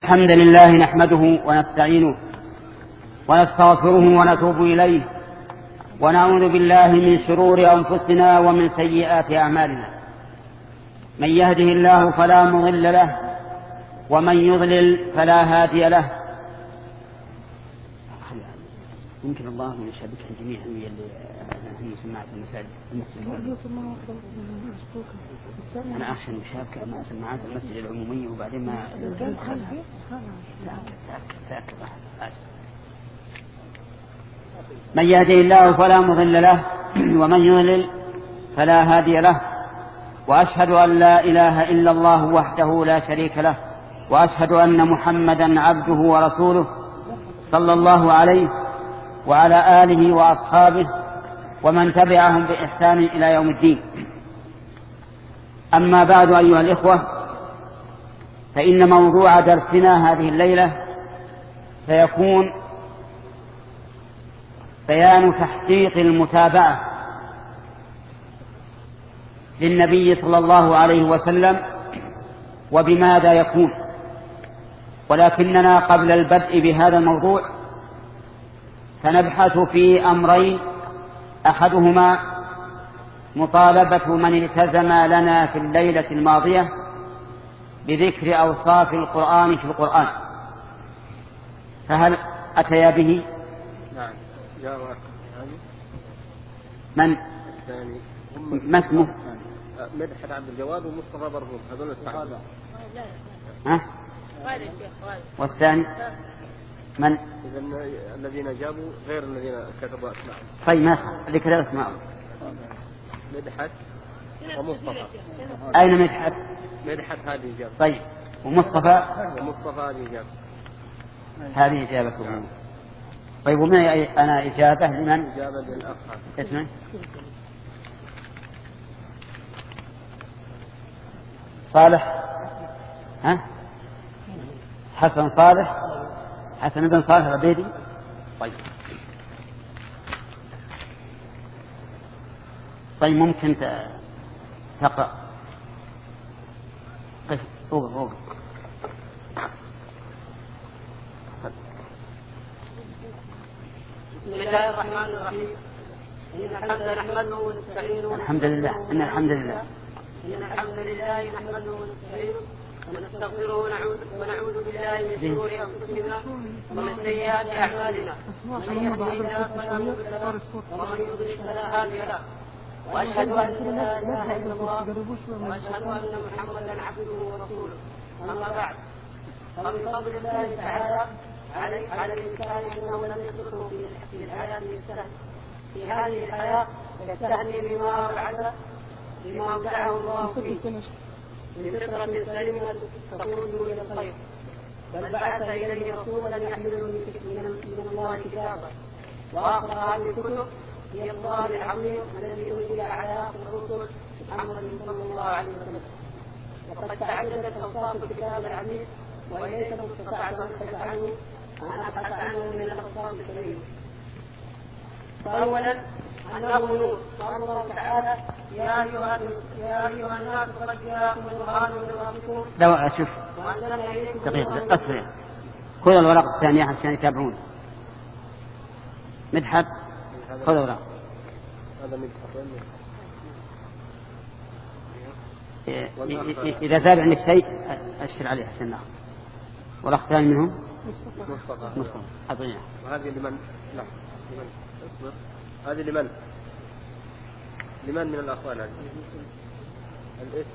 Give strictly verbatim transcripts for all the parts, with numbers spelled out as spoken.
الحمد لله نحمده ونستعينه ونستغفره ونتوب إليه ونعوذ بالله من شرور أنفسنا ومن سيئات أعمالنا. من يهده الله فلا مضل له ومن يضلل فلا هادي له. يمكن الله من يشابكهم جميعا اللي سمعت المساجد أنا أخشى المشابكة مع سماعات المسجد العمومية وبعدين ما تأكد. من يهده الله فلا مضل له ومن يضلل فلا هادي له. وأشهد أن لا إله إلا الله وحده لا شريك له وأشهد أن محمدا عبده ورسوله صلى الله عليه وعلى آله وأصحابه ومن تبعهم بإحسان إلى يوم الدين. أما بعد أيها الإخوة، فإن موضوع درسنا هذه الليلة سيكون بيان تحقيق المتابعة للنبي صلى الله عليه وسلم وبماذا يكون. ولكننا قبل البدء بهذا الموضوع سنبحث في أمرين، أحدهما مطالبة من التزم لنا في الليلة الماضية بذكر أوصاف القرآن في القرآن، فهل أتيا به؟ نعم. من؟ ما اسمه؟ مدحت عبد الجواد ومصطفى برهوم، هذول الصحابة. ها؟ والثاني من؟ الذين جابوا غير الذين كتبوا أسماءهم. طيب ما اللي كتب أسماءهم؟ مدحت ومصطفى. أين مدحت؟ مدحت هذه إجابة. طيب ومصطفى؟ ومصطفى هذه إجابة. هذه إجابته. طيب ومن أنا إجابة لمن؟ إجابة للأخ. اسمه؟ صالح. ها؟ حسن صالح. حسن بن صالح العبيدي. طيب طيب ممكن تقرأ. قف فوق فوق. بسم الله الرحمن الرحيم. إن الحمد نحمده ونستعينه. الحمد لله. إن الحمد لله. إن الحمد لله نحمده ونستعينه ونستغفره ونعوذ ونعوذ بالله من شرور أنفسنا ومن سيئات أعمالنا. من يهده الله فلا مضل له ومن يضلل فلا هادي له. وأشهد أن لا إله إلا الله وأشهد أن محمدا عبده ورسوله. أما بعد، فمن فضل الله تعالى على الإنسان أنه لم يتركه في الحياة السهل في هذه الحياة يستهني بما أوعده بما أودعه الله فيه بفطرة سليمة تقود إلى الخير، بل بعث إليه رسولا يحمله من الله كتابا. وآخر هذه الكتب هي الله العظيم الذي أنزل على الرسل محمد صلى الله عليه وسلم. وقد تعددت أوصاف الكتاب العزيز وليس مستطاع أن تجعله أن أبحث عنه من الأوصاف الكريمة. فأولا أنه نور. قال الله تعالى: يا أيها يا أيها الناس قد جاءكم القرآن من ربكم. لو أشوف دقيقة أسرع خذ الورقة الثانية عشان يتابعون. مدحت خذ الورقة. هذا مدحت. إذا زاد عندك شيء أشر عليه عشان ناخذ. والأخ الثاني منهم مصطفى. مصطفى أعطينا. وهذه لمن؟ لا لمن؟ اصبر. هذه لمن؟ لمن من الأخوان هذه؟ الاسم.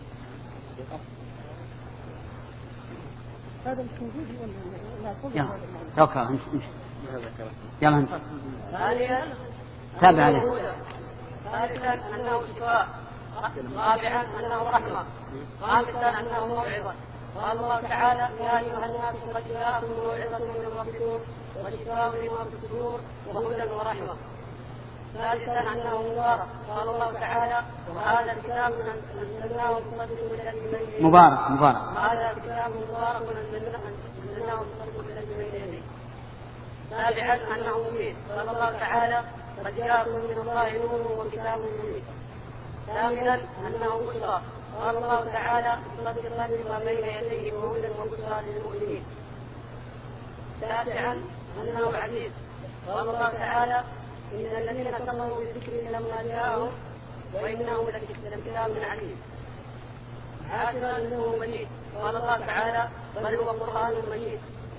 هذا مش موجود ولا يلا توكل امشي امشي. يلا انت. ثانيا تابع عليه. ثالثا أنه شفاء. رابعا أنه رحمة. خامسا أنه موعظة. قال الله تعالى: يا أيها الناس قد جاءكم موعظة من ربكم وشفاء لما في الصدور وهدى ورحمة. ثالثا أنه مبارك. قال الله تعالى: وهذا الكتاب أنزلناه مصدق الذي بين مبارك مبارك. هذا كتاب مبارك أنزلناه مصدق الذي بين يديه. سابعا أنه مبين. قال الله تعالى: قد جاءكم من الله نور وكتاب مبين. ثامنا أنه بشرى. قال الله تعالى مصدقا لما بين يديه وهدى وبشرى للمؤمنين. تاسعا أنه عزيز. قال الله تعالى إن الذين كفروا بالذكر لما جاءهم وإنه لكتاب عزيز. عاشرا أنه مجيد. قال الله تعالى بل هو قرآن مجيد.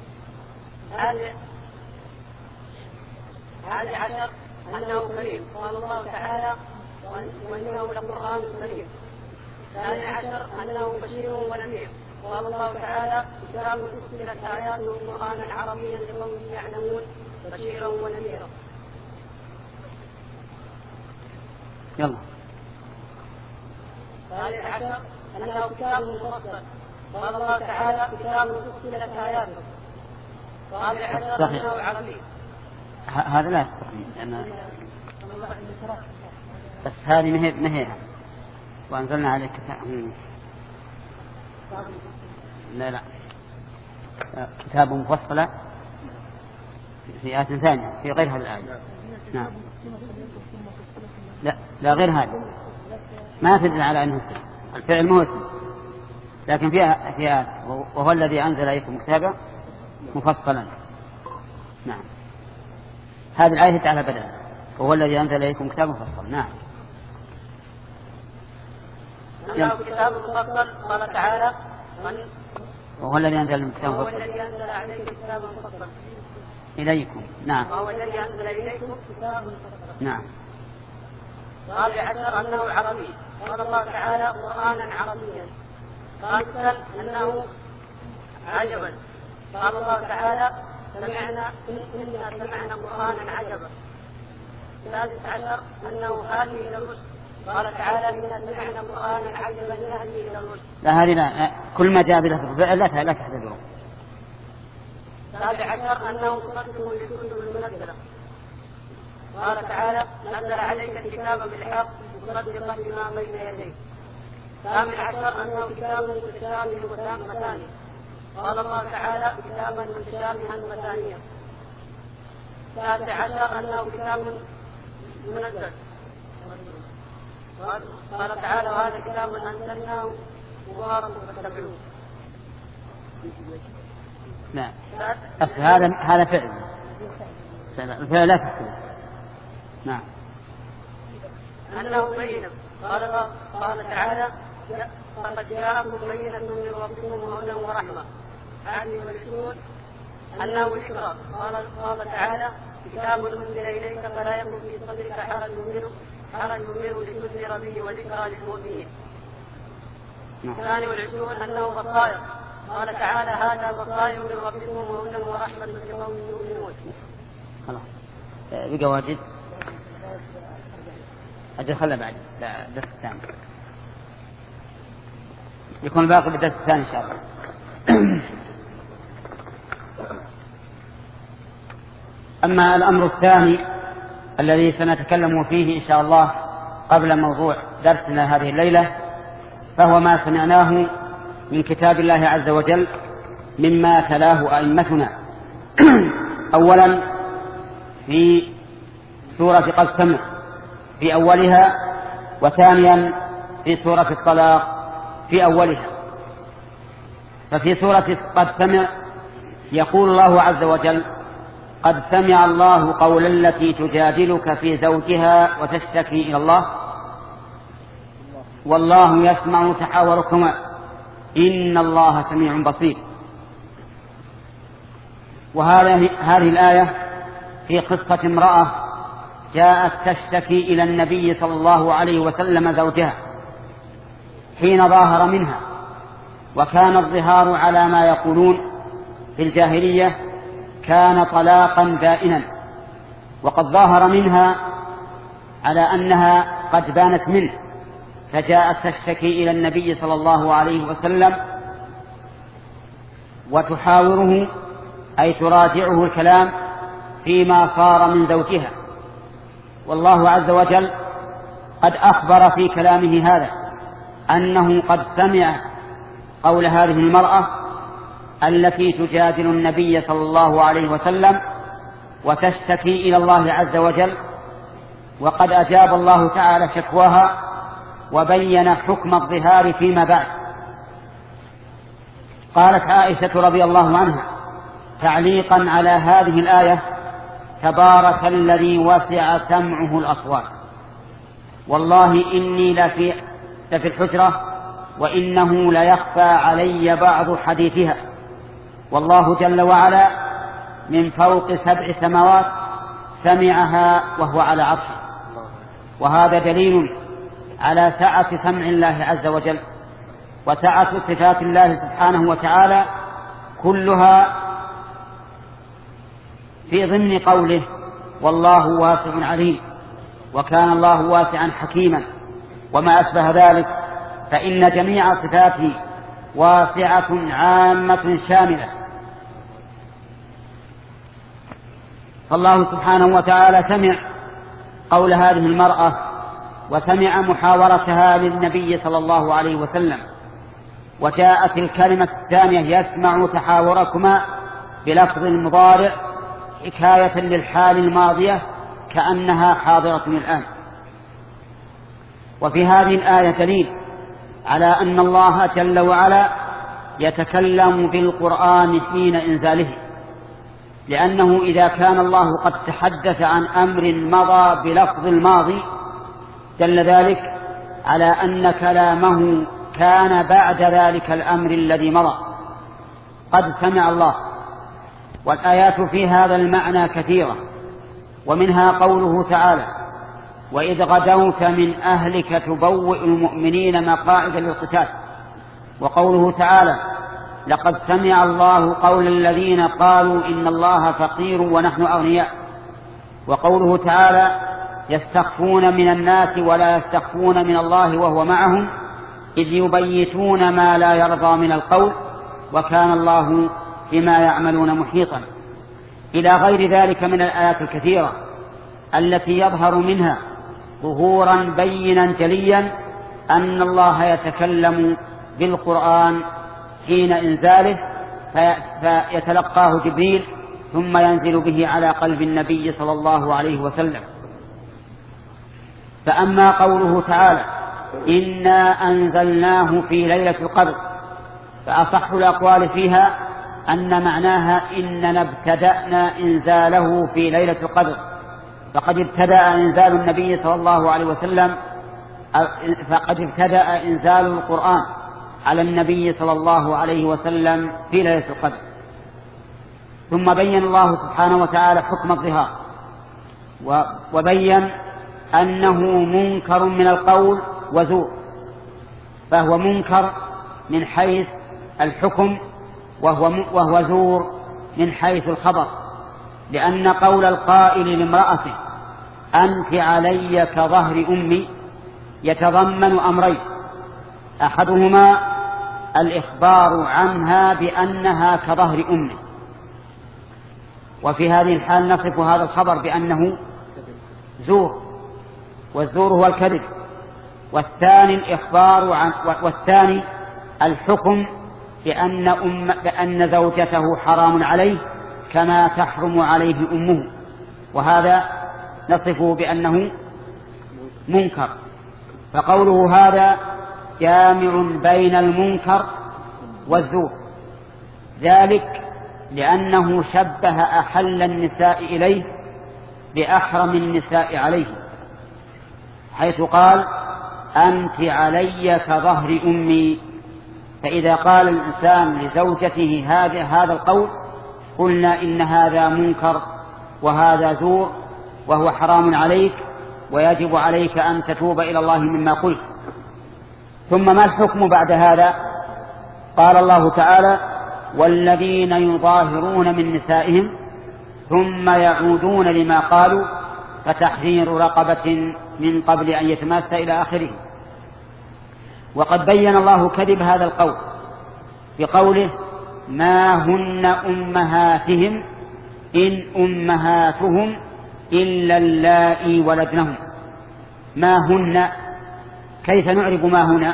هذا عشر أنه كريم. قال الله تعالى وإنه لقرآن كريم. ثاني عشر أنه بشير ونذير. قال الله تعالى كتاب فصلت آياته قرآنا عربيا لقوم يعلمون بشيرا ونذيرا. يلا. ثالث عشر أنه كتاب مفصل. قال الله تعالى كتاب فصلت آياته. رابع عشر أنه عربي. هذا لا يستطيع لأن بس هذه مهي مهي وأنزلنا عليك كتاب لا لا كتاب مفصلة في آيات ثانية في غير هذه الآية. نعم لا لا غير هذا ما تدل على أنه اسم الفعل مو اسم لكن فيها في آيات وهو الذي أنزل إليكم كتابا مفصلا. نعم هذه الآية تعالى بدأ وهو الذي أنزل إليكم كتابا مفصلا. نعم أنه كتاب مفصل. قال تعالى وهو الذي أنزل الكتاب وهو الذي أنزل عليكم كتابا مفصلا إليكم. نعم وهو الذي أنزل إليكم كتابا مفصلا. نعم. رابع عشر أنه عربي. قال الله تعالى قرآنا عربيا. خامسا أنه عجبا. قال الله تعالى سمعنا إنا سمعنا قرآنا عجبا. سادس عشر أنه هادي إلى الرشد. قال تعالى إنا سمعنا قرآنا عجبا يهدي إلى الرشد. لا هذه لا كل ما جاء بلفظ فعل لا لا تحتذره. سابع عشر أنه مصدق للكتب المنزلة. قال تعالى نزل عليك الكتاب بالحق مصدقا لما بين يديه. ثامن عشر أنه كتاب متشابه مثاني. قال الله تعالى كتابا متشابها مثانيا. تاسع عشر أنه كتاب منزل. قال تعالى وهذا كتاب أنزلناه مبارك فاتبعوه. نعم هذا هذا فعل الفعل لا تحسن. نعم أنه بينة. قال قال تعالى فقد جاءكم بينة من ربكم وهدى ورحمة. هذه والعشرون أنه ذكرى. قال قال تعالى كتاب أنزل إليك فلا يكن في صدرك حرج منه حرج منه لتنذر به وذكرى للمؤمنين. الثاني والعشرون أنه بصائر. قال تعالى هذا بصائر من ربكم وهدى ورحمة لقوم يؤمنون. خلاص بقى واجد أجل خلنا بعد الدرس الثاني يكون باقي بالدرس الثاني إن شاء الله. أما الأمر الثاني الذي سنتكلم فيه إن شاء الله قبل موضوع درسنا هذه الليلة فهو ما سمعناه من كتاب الله عز وجل مما تلاه أئمتنا. أولا في سورة قد سمع في أولها وثانيا في سورة الطلاق في أولها. ففي سورة قد سمع يقول الله عز وجل قد سمع الله قول التي تجادلك في زوجها وتشتكي إلى الله والله يسمع تحاوركما إن الله سميع بصير. وهذه هذه الآية في قصة امرأة جاءت تشتكي إلى النبي صلى الله عليه وسلم زوجها حين ظاهر منها. وكان الظهار على ما يقولون في الجاهلية كان طلاقا بائنا. وقد ظاهر منها على أنها قد بانت منه فجاءت تشتكي إلى النبي صلى الله عليه وسلم وتحاوره أي تراجعه الكلام فيما صار من زوجها. والله عز وجل قد أخبر في كلامه هذا أنه قد سمع قول هذه المرأة التي تجادل النبي صلى الله عليه وسلم وتشتكي إلى الله عز وجل. وقد أجاب الله تعالى شكواها وبين حكم الظهار فيما بعد. قالت عائشة رضي الله عنها تعليقا على هذه الآية: تبارك الذي وسع سمعه الأصوات، والله إني لفي, لفي الحجرة وإنه ليخفى علي بعض حديثها، والله جل وعلا من فوق سبع سماوات سمعها وهو على عرشه. وهذا دليل على سعة سمع الله عز وجل وسعة صفات الله سبحانه وتعالى كلها في ضمن قوله: والله واسع عليم، وكان الله واسعا حكيما، وما أشبه ذلك، فإن جميع صفاته واسعة عامة شاملة. فالله سبحانه وتعالى سمع قول هذه المرأة وسمع محاورتها للنبي صلى الله عليه وسلم، وجاءت الكلمة الثانية: يسمع تحاوركما بلفظ المضارع حكاية للحال الماضية كأنها حاضرة الآن. وفي هذه الآية دليل على أن الله جل وعلا يتكلم بالقرآن حين إنزاله، لأنه إذا كان الله قد تحدث عن أمر مضى بلفظ الماضي دل ذلك على أن كلامه كان بعد ذلك الأمر الذي مضى. قد سمع الله، والآيات في هذا المعنى كثيرة، ومنها قوله تعالى: وإذ غدوت من أهلك تبوئ المؤمنين مقاعد للقتال، وقوله تعالى: لقد سمع الله قول الذين قالوا إن الله فقير ونحن أغنياء، وقوله تعالى: يستخفون من الناس ولا يستخفون من الله وهو معهم إذ يبيتون ما لا يرضى من القول وكان الله بما يعملون محيطا، إلى غير ذلك من الآيات الكثيرة التي يظهر منها ظهورا بينا جليا أن الله يتكلم بالقرآن حين إنزاله فيتلقاه جبريل ثم ينزل به على قلب النبي صلى الله عليه وسلم. فأما قوله تعالى: إنا أنزلناه في ليلة القدر، فأصح الأقوال فيها أن معناها إننا ابتدأنا إنزاله في ليلة القدر، فقد ابتدأ إنزال النبي صلى الله عليه وسلم فقد ابتدأ إنزال القرآن على النبي صلى الله عليه وسلم في ليلة القدر. ثم بين الله سبحانه وتعالى حكم الظهار، وبين أنه منكر من القول وزور، فهو منكر من حيث الحكم وهو, وهو زور من حيث الخبر، لأن قول القائل لامرأته أنت علي كظهر أمي يتضمن أمرين: أحدهما الإخبار عنها بأنها كظهر أمه، وفي هذه الحال نصف هذا الخبر بأنه زور، والزور هو الكذب. والثاني الإخبار عن والثاني الحكم بأن, أم بأن زوجته حرام عليه كما تحرم عليه أمه، وهذا نصفه بأنه منكر. فقوله هذا جامع بين المنكر والزور، ذلك لأنه شبه أحل النساء إليه بأحرم النساء عليه، حيث قال أنت علي كظهر أمي. فإذا قال الإنسان لزوجته هذا هذا القول قلنا إن هذا منكر وهذا زور وهو حرام عليك، ويجب عليك أن تتوب إلى الله مما قلت. ثم ما الحكم بعد هذا؟ قال الله تعالى: والذين يظاهرون من نسائهم ثم يعودون لما قالوا فتحرير رقبة من قبل أن يتماس إلى آخره. وقد بين الله كذب هذا القول بقوله: ما هن أمهاتهم إن أمهاتهم إلا اللائي ولدنهم. ما هن، كيف نعرف ما هنا؟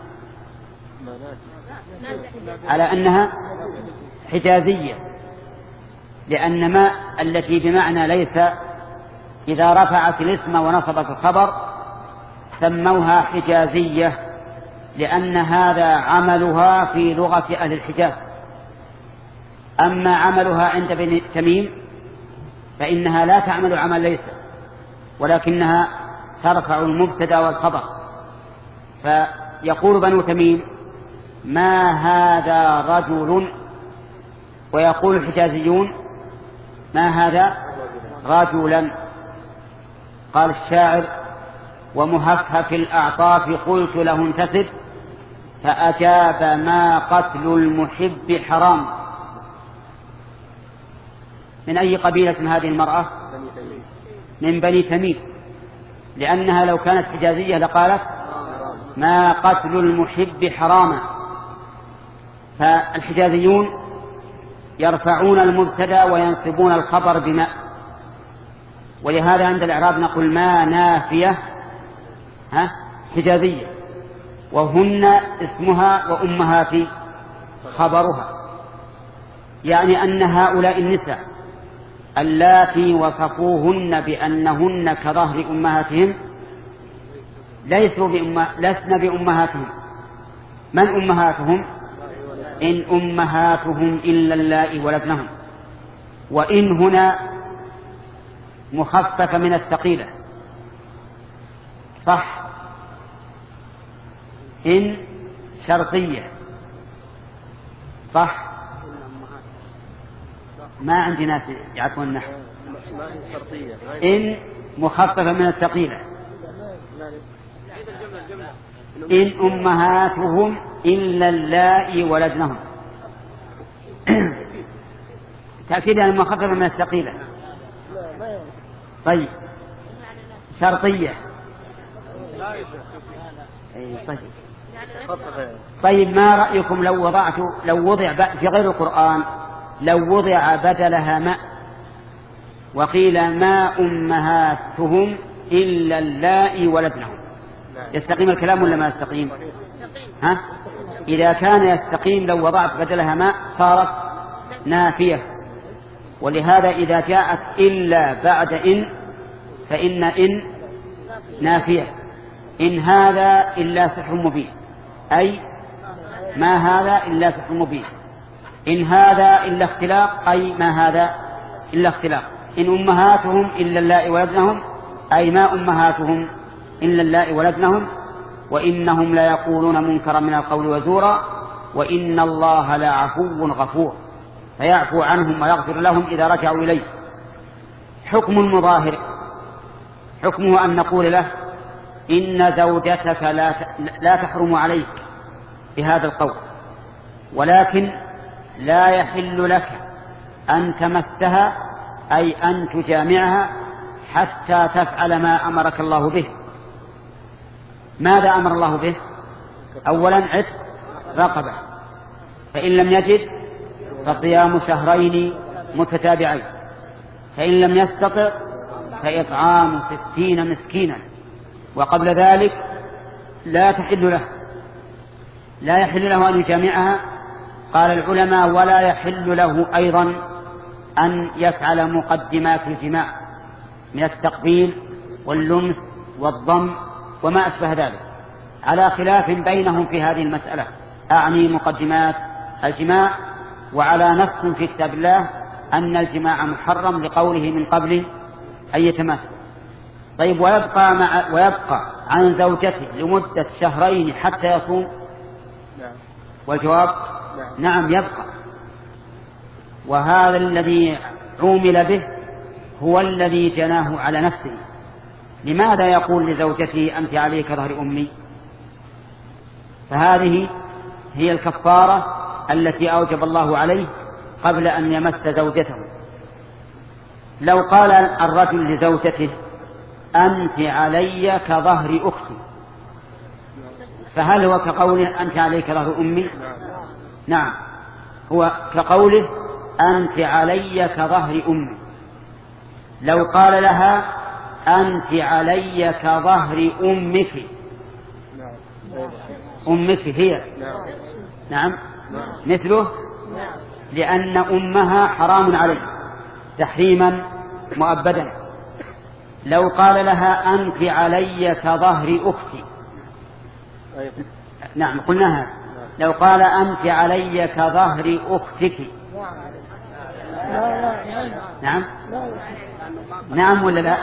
على أنها حجازية، لأن ما التي بمعنى ليس إذا رفعت الاسم ونصبت الخبر سموها حجازية لأن هذا عملها في لغة أهل الحجاز. أما عملها عند بني تميم فإنها لا تعمل عمل ليس، ولكنها ترفع المبتدا والخبر. فيقول بنو تميم ما هذا رجل، ويقول الحجازيون ما هذا رجلا. قال الشاعر ومهفهف الأعطاف قلت له انتسب فأجاب ما قتل المحب حرام. من أي قبيلة هذه المرأة؟ من بني تميم، لأنها لو كانت حجازية لقالت ما قتل المحب حراما. فالحجازيون يرفعون المبتدا وينصبون الخبر بما، ولهذا عند الإعراب نقول ما نافية ها حجازية، وهن اسمها وأمهات خبرها، يعني أن هؤلاء النساء اللاتي وصفوهن بأنهن كظهر أمهاتهم ليسوا بأمه... لسن بأمهاتهم. من أمهاتهم؟ إن أمهاتهم إلا اللائي ولدنهم. وإن هنا مخففة من الثقيلة صح، إن شرطية صح. ما عندي ناس يعرفون النحو. إن مخففة من الثقيلة، إن أمهاتهم إلا اللائي ولدنهم. تأكيد أن مخففة من الثقيلة. طيب شرطية. طيب. طيب ما رأيكم لو وضعت لو وضع في غير القرآن لو وضع بدلها ماء وقيل ما أمهاتهم إلا اللائي ولدنهم، يستقيم الكلام ولا ما يستقيم؟ ها؟ إذا كان يستقيم لو وضعت بدلها ماء صارت نافية. ولهذا إذا جاءت إلا بعد إن فإن إن نافية. إن هذا إلا سحر مبين، أي ما هذا إلا سحر مبين. إن هذا إلا اختلاق، أي ما هذا إلا اختلاق. إن أمهاتهم إلا اللائي ولدنهم، أي ما أمهاتهم إلا اللائي ولدنهم. وإنهم لا يقولون منكرا من القول وزورا وإن الله لعفو غفور، فيعفو عنهم ويغفر لهم إذا رجعوا إليه. حكم المظاهر حكمه أن نقول له إن زوجتك لا لا تحرم عليك بهذا القول، ولكن لا يحل لك أن تمسها أي أن تجامعها حتى تفعل ما أمرك الله به. ماذا أمر الله به؟ أولا عتق رقبة، فإن لم يجد فصيام شهرين متتابعين، فإن لم يستطع فإطعام ستين مسكينا. وقبل ذلك لا تحل له لا يحل له أن يجامعها. قال العلماء ولا يحل له أيضا أن يفعل مقدمات الجماع من التقبيل واللمس والضم وما أشبه ذلك، على خلاف بينهم في هذه المسألة، أعني مقدمات الجماع، وعلى نص في كتاب الله أن الجماع محرم لقوله من قبل أن يتماس. طيب ويبقى, مع ويبقى عن زوجته لمدة شهرين حتى يصوم؟ والجواب نعم يبقى. وهذا الذي عومل به هو الذي جناه على نفسه. لماذا يقول لزوجته أنت عليك ظهر أمي؟ فهذه هي الكفارة التي أوجب الله عليه قبل أن يمس زوجته. لو قال الرجل لزوجته أنت علي كظهر أختي، فهل هو كقوله أنت عليك ظهر أمي؟ نعم، هو كقوله أنت علي كظهر أمي. لو قال لها أنت علي كظهر أمك، أمك هي نعم مثله، لأن أمها حرام عليه تحريما مؤبدا. لو قال لها أنت علي كظهر أختي. نعم قلناها. لو قال أنت علي كظهر أختك. نعم نعم ولا لا؟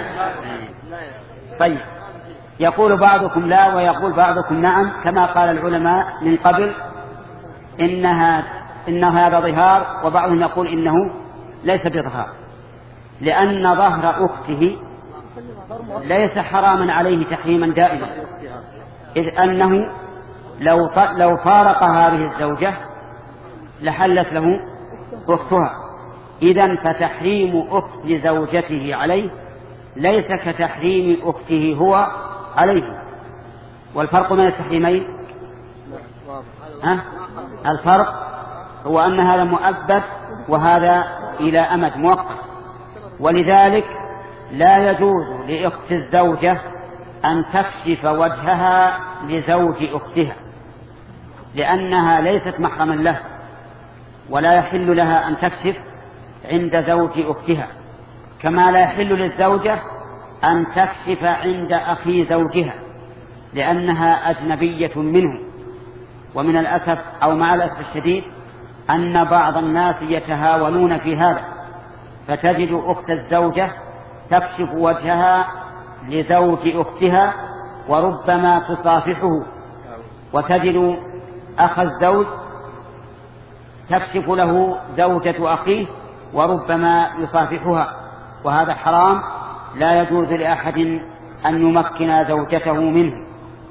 طيب يقول بعضكم لا ويقول بعضكم نعم، كما قال العلماء من قبل إنها إن هذا ظهار، وبعضهم يقول إنه ليس بظهار، لأن ظهر أخته ليس حراما عليه تحريما دائما، إذ أنه لو لو فارق هذه الزوجة لحلت له أختها. إذن فتحريم أخت زوجته عليه ليس كتحريم أخته هو عليه. والفرق بين التحريمين ها؟ الفرق هو أن هذا مؤبد وهذا إلى أمد مؤقت، ولذلك لا يجوز لأخت الزوجة أن تكشف وجهها لزوج أختها، لأنها ليست محرما له، ولا يحل لها أن تكشف عند زوج أختها، كما لا يحل للزوجة أن تكشف عند أخي زوجها لأنها أجنبية منه. ومن الأسف أو مع الأسف الشديد أن بعض الناس يتهاونون في هذا، فتجد أخت الزوجة تكشف وجهها لزوج أختها وربما تصافحه، وتجد أخ الزوج تكشف له زوجة أخيه وربما يصافحها، وهذا حرام لا يجوز لأحد أن يمكن زوجته منه.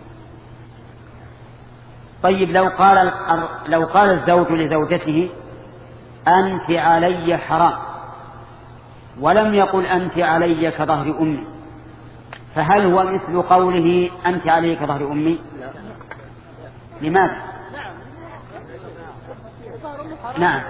طيب لو قال لو قال الزوج لزوجته أنت علي حرام ولم يقل أنت علي كظهر أمي، فهل هو مثل قوله أنت علي كظهر أمي؟ لماذا؟ نعم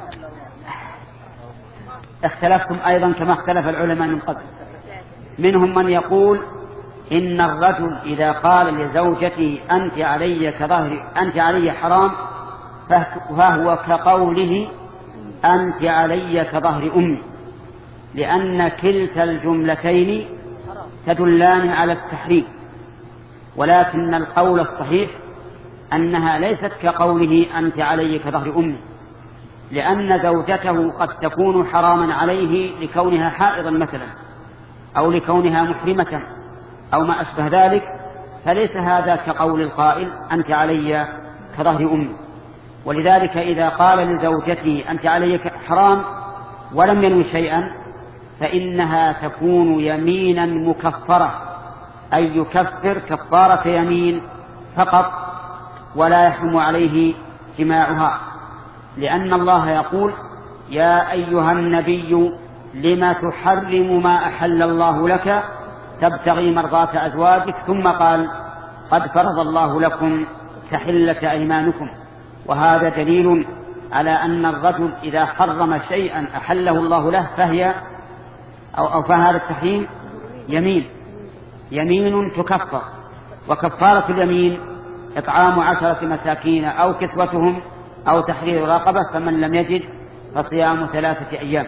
اختلفتم أيضا كما اختلف العلماء من قبل. منهم من يقول إن الرجل إذا قال لزوجته أنت علي كظهر أنت علي حرام فهو كقوله أنت علي كظهر أمي، لأن كلتا الجملتين تدلان على التحريم، ولكن القول الصحيح أنها ليست كقوله أنت علي كظهر أمي، لأن زوجته قد تكون حراما عليه لكونها حائضا مثلا، أو لكونها محرمة أو ما أشبه ذلك، فليس هذا كقول القائل أنت علي كظهر أمي. ولذلك إذا قال لزوجته أنت علي حرام ولم ينوي شيئا فإنها تكون يمينا مكفرة، أي يكفر كفارة يمين فقط ولا يحرم عليه جماعها، لأن الله يقول يا أيها النبي لما تحرم ما أحل الله لك تبتغي مرضات أزواجك، ثم قال قد فرض الله لكم تحلة أيمانكم. وهذا دليل على أن الرجل إذا حرم شيئا أحله الله له فهي أو, أو فهذا التحريم يمين يمين تكفر، وكفارة اليمين إطعام عشرة مساكين أو كسوتهم أو تحرير رقبة، فمن لم يجد فصيام ثلاثة أيام.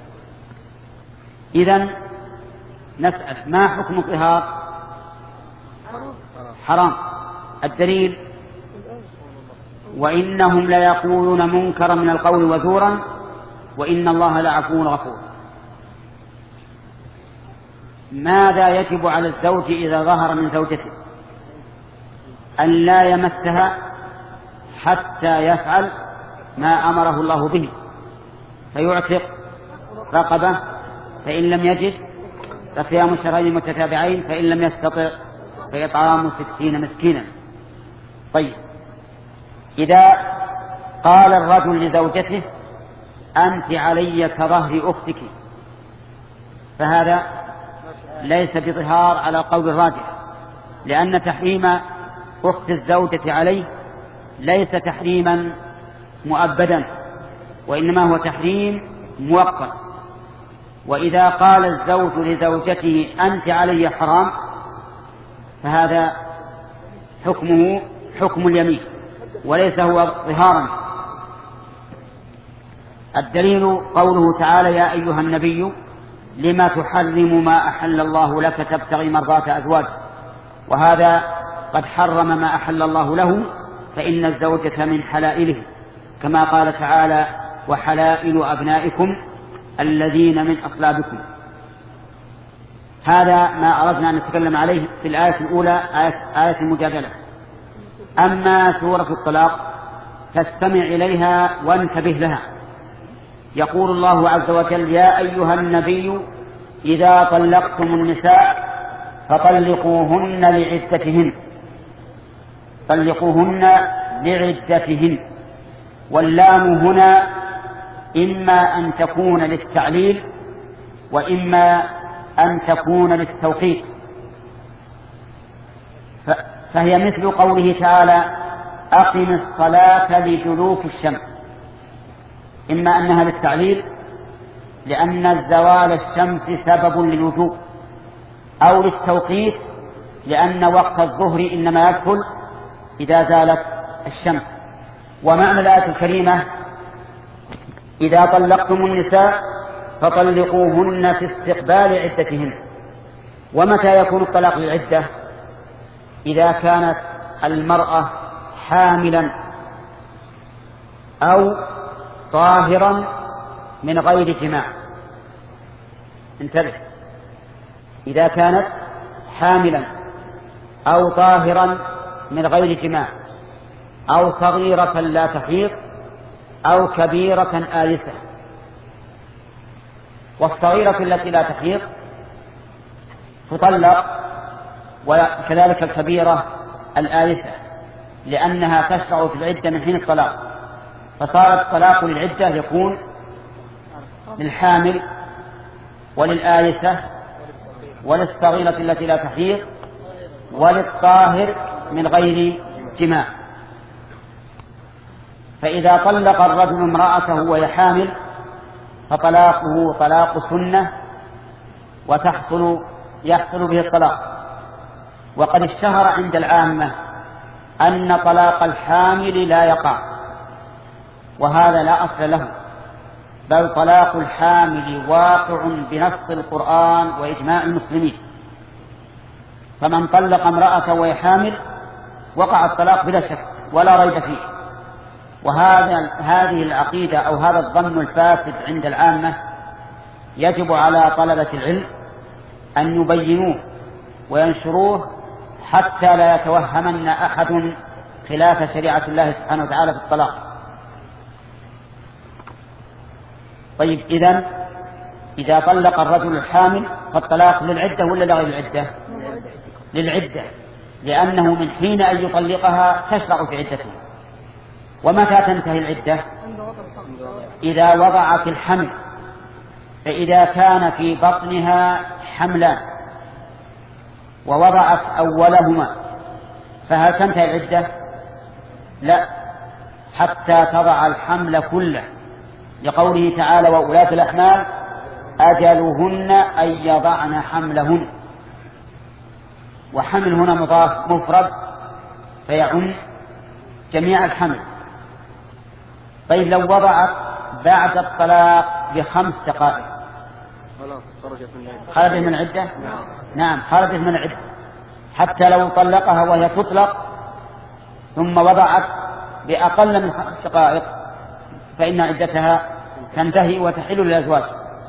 إذن نسأل ما حكم الطهار؟ حرام. الدليل وإنهم ليقولون منكرا من القول وزورا وإن الله لعفو غفور. ماذا يجب على الزوج إذا ظهر من زوجته؟ أن لا يمسها حتى يفعل ما أمره الله به، فيعتق رقبة، فإن لم يجد فصيام شهرين متتابعين، فإن لم يستطع فإطعام ستين مسكينا. طيب إذا قال الرجل لزوجته أنت علي كظهر أختك فهذا ليس بظهار على قول الراجح، لأن تحريم أخت الزوجة عليه ليس تحريما مؤبدا، وإنما هو تحريم مؤقت. وإذا قال الزوج لزوجته أنت علي حرام فهذا حكمه حكم اليمين وليس هو ظهارا. الدليل قوله تعالى يا أيها النبي لما تحرم ما أحل الله لك تبتغي مرضات أزواج، وهذا قد حرم ما أحل الله له، فإن الزوجة من حلائله كما قال تعالى وحلائل أبنائكم الذين من أصلابكم. هذا ما أردنا أن نتكلم عليه في الآية الأولى، آية, آية المجادلة. أما سورة الطلاق فاستمع إليها وانتبه لها. يقول الله عز وجل يا أيها النبي إذا طلقتم النساء فطلقوهن لعدتهن، طلقوهن لعدتهن، واللام هنا إما أن تكون للتعليل وإما أن تكون للتوقيت، فهي مثل قوله تعالى أقم الصلاة لدلوك الشمس، إما أنها للتعليل لأن زوال الشمس سبب للوجوب، أو للتوقيت لأن وقت الظهر إنما يدخل إذا زالت الشمس. ومعنى الآية الكريمة إذا طلقتم النساء فطلقوهن في استقبال عدتهن. ومتى يكون الطلاق للعدة؟ إذا كانت المرأة حاملا أو طاهرا من غير جماع. انتبه، إذا كانت حاملا أو طاهرا من غير جماع، أو صغيرة لا تحيض، أو كبيرة آيسة. والصغيرة التي لا تحيض تطلق، وكذلك الكبيرة الآيسة، لأنها تشرع في العدة من حين الطلاق. فصار الطلاق للعدة يكون للحامل وللآيسة وللصغيرة التي لا تحيض وللطاهر من غير جماع. فإذا طلق الرجل امرأته وهي حامل فطلاقه طلاق سنة، وتحصل يحصل به الطلاق. وقد اشتهر عند العامة أن طلاق الحامل لا يقع، وهذا لا أصل له، بل طلاق الحامل واقع بنص القرآن وإجماع المسلمين. فمن طلق امرأة وهي حامل وقع الطلاق بلا شك ولا ريب فيه. وهذا هذه العقيدة أو هذا الظن الفاسد عند العامة يجب على طلبة العلم أن يبينوه وينشروه حتى لا يتوهمن أحد خلاف شريعة الله سبحانه وتعالى في الطلاق. طيب، إذن إذا طلق الرجل الحامل فالطلاق للعدة ولا لغير العدة؟ للعدة، لأنه من حين أن يطلقها تشرع في عدته. ومتى تنتهي العدة؟ إذا وضعت الحمل. فإذا كان في بطنها حملان ووضعت أولهما فهل تنتهي العدة؟ لا، حتى تضع الحمل كله، لقوله تعالى وأولاة الأحمال أجلهن أن يضعن حملهن. وحمل هنا مضاف مفرد فيعم جميع الحمل. طيب، لو وضعت بعد الطلاق بخمس دقائق خرجت من العدة؟ نعم، خرجت من العدة. حتى لو طلقها وهي تطلق ثم وضعت بأقل من خمس دقائق فإن عدتها تنتهي وتحل للأزواج.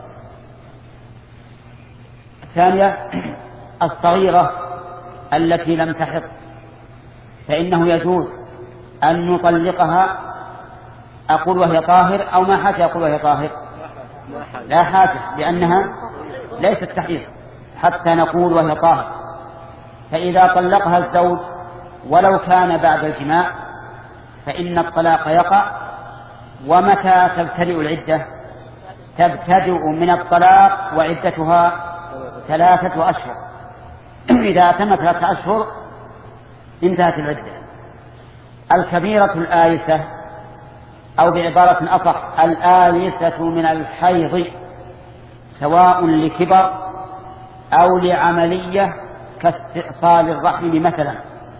الثانية الصغيرة التي لم تحض، فإنه يجوز أن نطلقها، أقول وهي طاهر أو ما حاجة أقول وهي طاهر؟ لا حاجة، لأنها ليست تحيض حتى نقول وهي طاهر. فإذا طلقها الزوج ولو كان بعد الجماع فإن الطلاق يقع. ومتى تبتدئ العدة؟ تبتدئ من الطلاق وعدتها ثلاثة أشهر. إذا أتمت ثلاثة أشهر انتهت العدة. الكبيرة الآيسة، أو بعبارة أصح الآيسة من الحيض، سواء لكبر أو لعملية كاستئصال الرحم مثلا،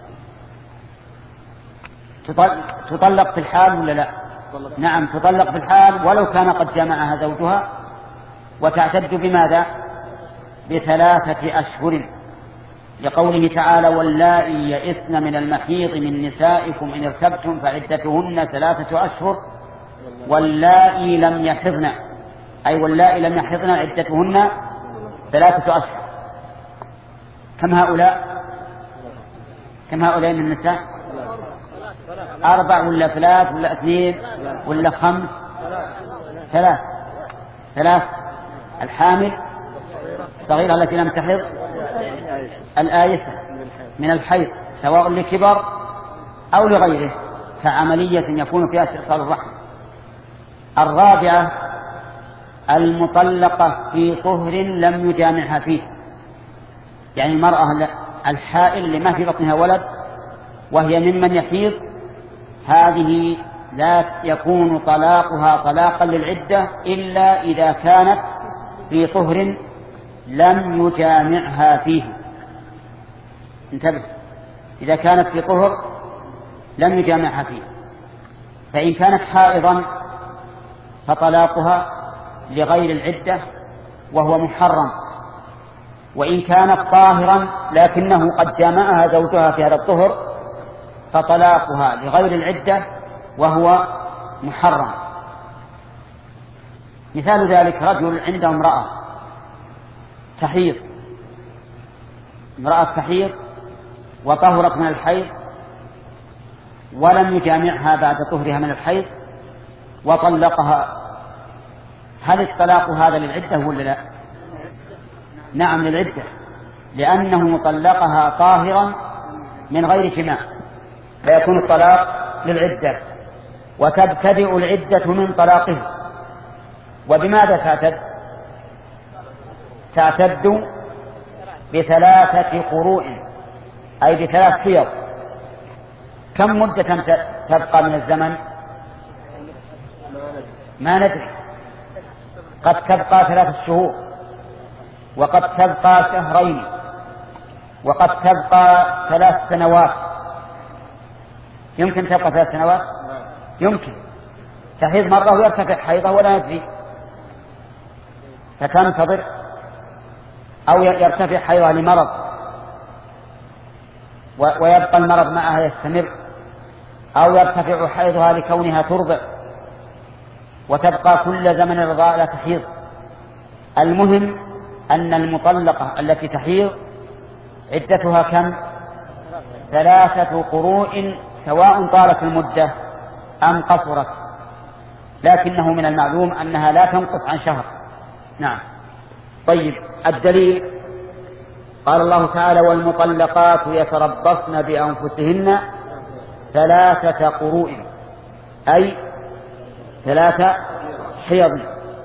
تطلق في الحال ولا لا؟ نعم، تطلق في الحال ولو كان قد جمعها زوجها وتعتد بماذا؟ بثلاثة أشهر، لقوله تعالى واللائي يئسن من المحيض من نسائكم إن ارتبتم فعدتهن ثلاثة أشهر واللائي لم يحضن، أي واللائي لم يحضن عدتهن ثلاثة أشهر. كم هؤلاء؟ كم هؤلاء من النساء؟ أربع ولا ثلاث ولا اثنين ولا خمس؟ ثلاث. ثلاث. الحامل، الصغيرة التي لم تحض، الآيسة من الحيض سواء لكبر أو لغيره كعملية يكون فيها استئصال الرحم. الرابعة المطلقة في طهر لم يجامعها فيه، يعني المرأة الحائل اللي ما في بطنها ولد وهي ممن يحيض، هذه لا يكون طلاقها طلاقا للعدة إلا إذا كانت في طهر لم يجامعها فيه. انتبه، إذا كانت في طهر لم يجامعها فيه، فإن كانت حائضا فطلاقها لغير العدة وهو محرم، وإن كانت طاهرا لكنه قد جامعها زوجها في هذا الطهر فطلاقها لغير العدة وهو محرم. مثال ذلك رجل عنده امرأة تحيض، امرأة تحيض وطهرت من الحيض ولم يجامعها بعد طهرها من الحيض وطلقها، هل الطلاق هذا للعدة ولا لا؟ نعم للعدة، لأنه طلقها طاهرا من غير جماع، فيكون الطلاق للعدة وتبتدئ العدة من طلاقه. وبماذا تعتد؟ تعتد بثلاثة قروء، أي بثلاث حيض. كم مدة تبقى من الزمن؟ ما ندري، قد تبقى ثلاثة شهور وقد تبقى شهرين وقد تبقى ثلاث سنوات. يمكن تبقى ثلاث سنوات؟ يمكن. تحيض مرة ويرتفع حيضه ولا ندري، فتنتظر، أو يرتفع حيضها لمرض ويبقى المرض معها يستمر، أو يرتفع حيضها لكونها ترضع وتبقى كل زمن الرضاع لا تحيض. المهم أن المطلقة التي تحيض عدتها كم؟ ثلاثة قروء، سواء طالت المدة أم قصرت، لكنه من المعلوم أنها لا تنقص عن شهر. نعم. طيب، الدليل قال الله تعالى والمطلقات يتربصن بأنفسهن ثلاثة قروء، أي ثلاثة حيض.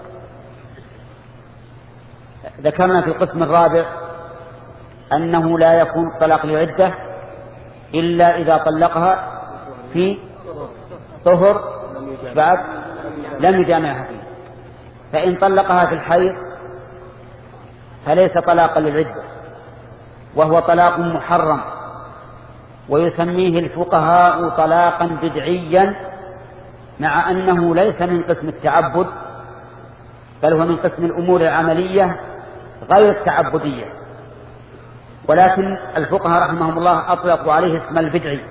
ذكرنا في القسم الرابع أنه لا يكون الطلاق للعدة إلا إذا طلقها في طهر بعد لم يجامعها فيه، فإن طلقها في الحيض فليس طلاقا للعدة وهو طلاق محرم، ويسميه الفقهاء طلاقا بدعيا، مع أنه ليس من قسم التعبد بل هو من قسم الأمور العملية غير التعبدية، ولكن الفقهاء رحمهم الله أطلقوا عليه اسم البدعي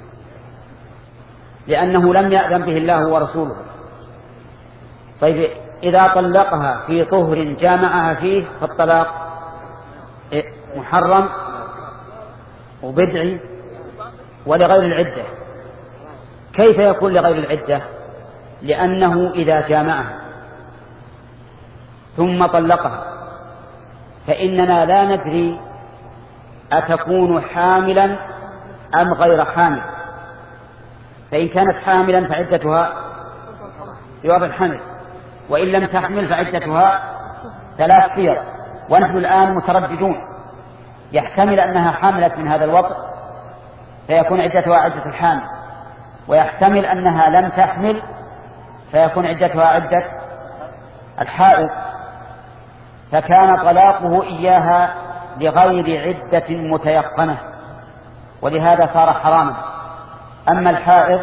لأنه لم يأذن به الله ورسوله. طيب، إذا طلقها في طهر جامعها فيه فالطلاق محرم وبدعي ولغير العدة. كيف يكون لغير العدة؟ لأنه إذا جامعها ثم طلقها فإننا لا ندري أتكون حاملا أم غير حامل، فإن كانت حاملا فعدتها جواب الحمل، وإن لم تحمل فعدتها ثلاث حيض. ونحن الآن مترددون، يحتمل أنها حاملت من هذا الوضع فيكون عدتها عدة الحامل، ويحتمل أنها لم تحمل فيكون عدتها عدة الحائض، فكان طلاقه إياها لغير عدة متيقنة، ولهذا صار حراما. أما الحائض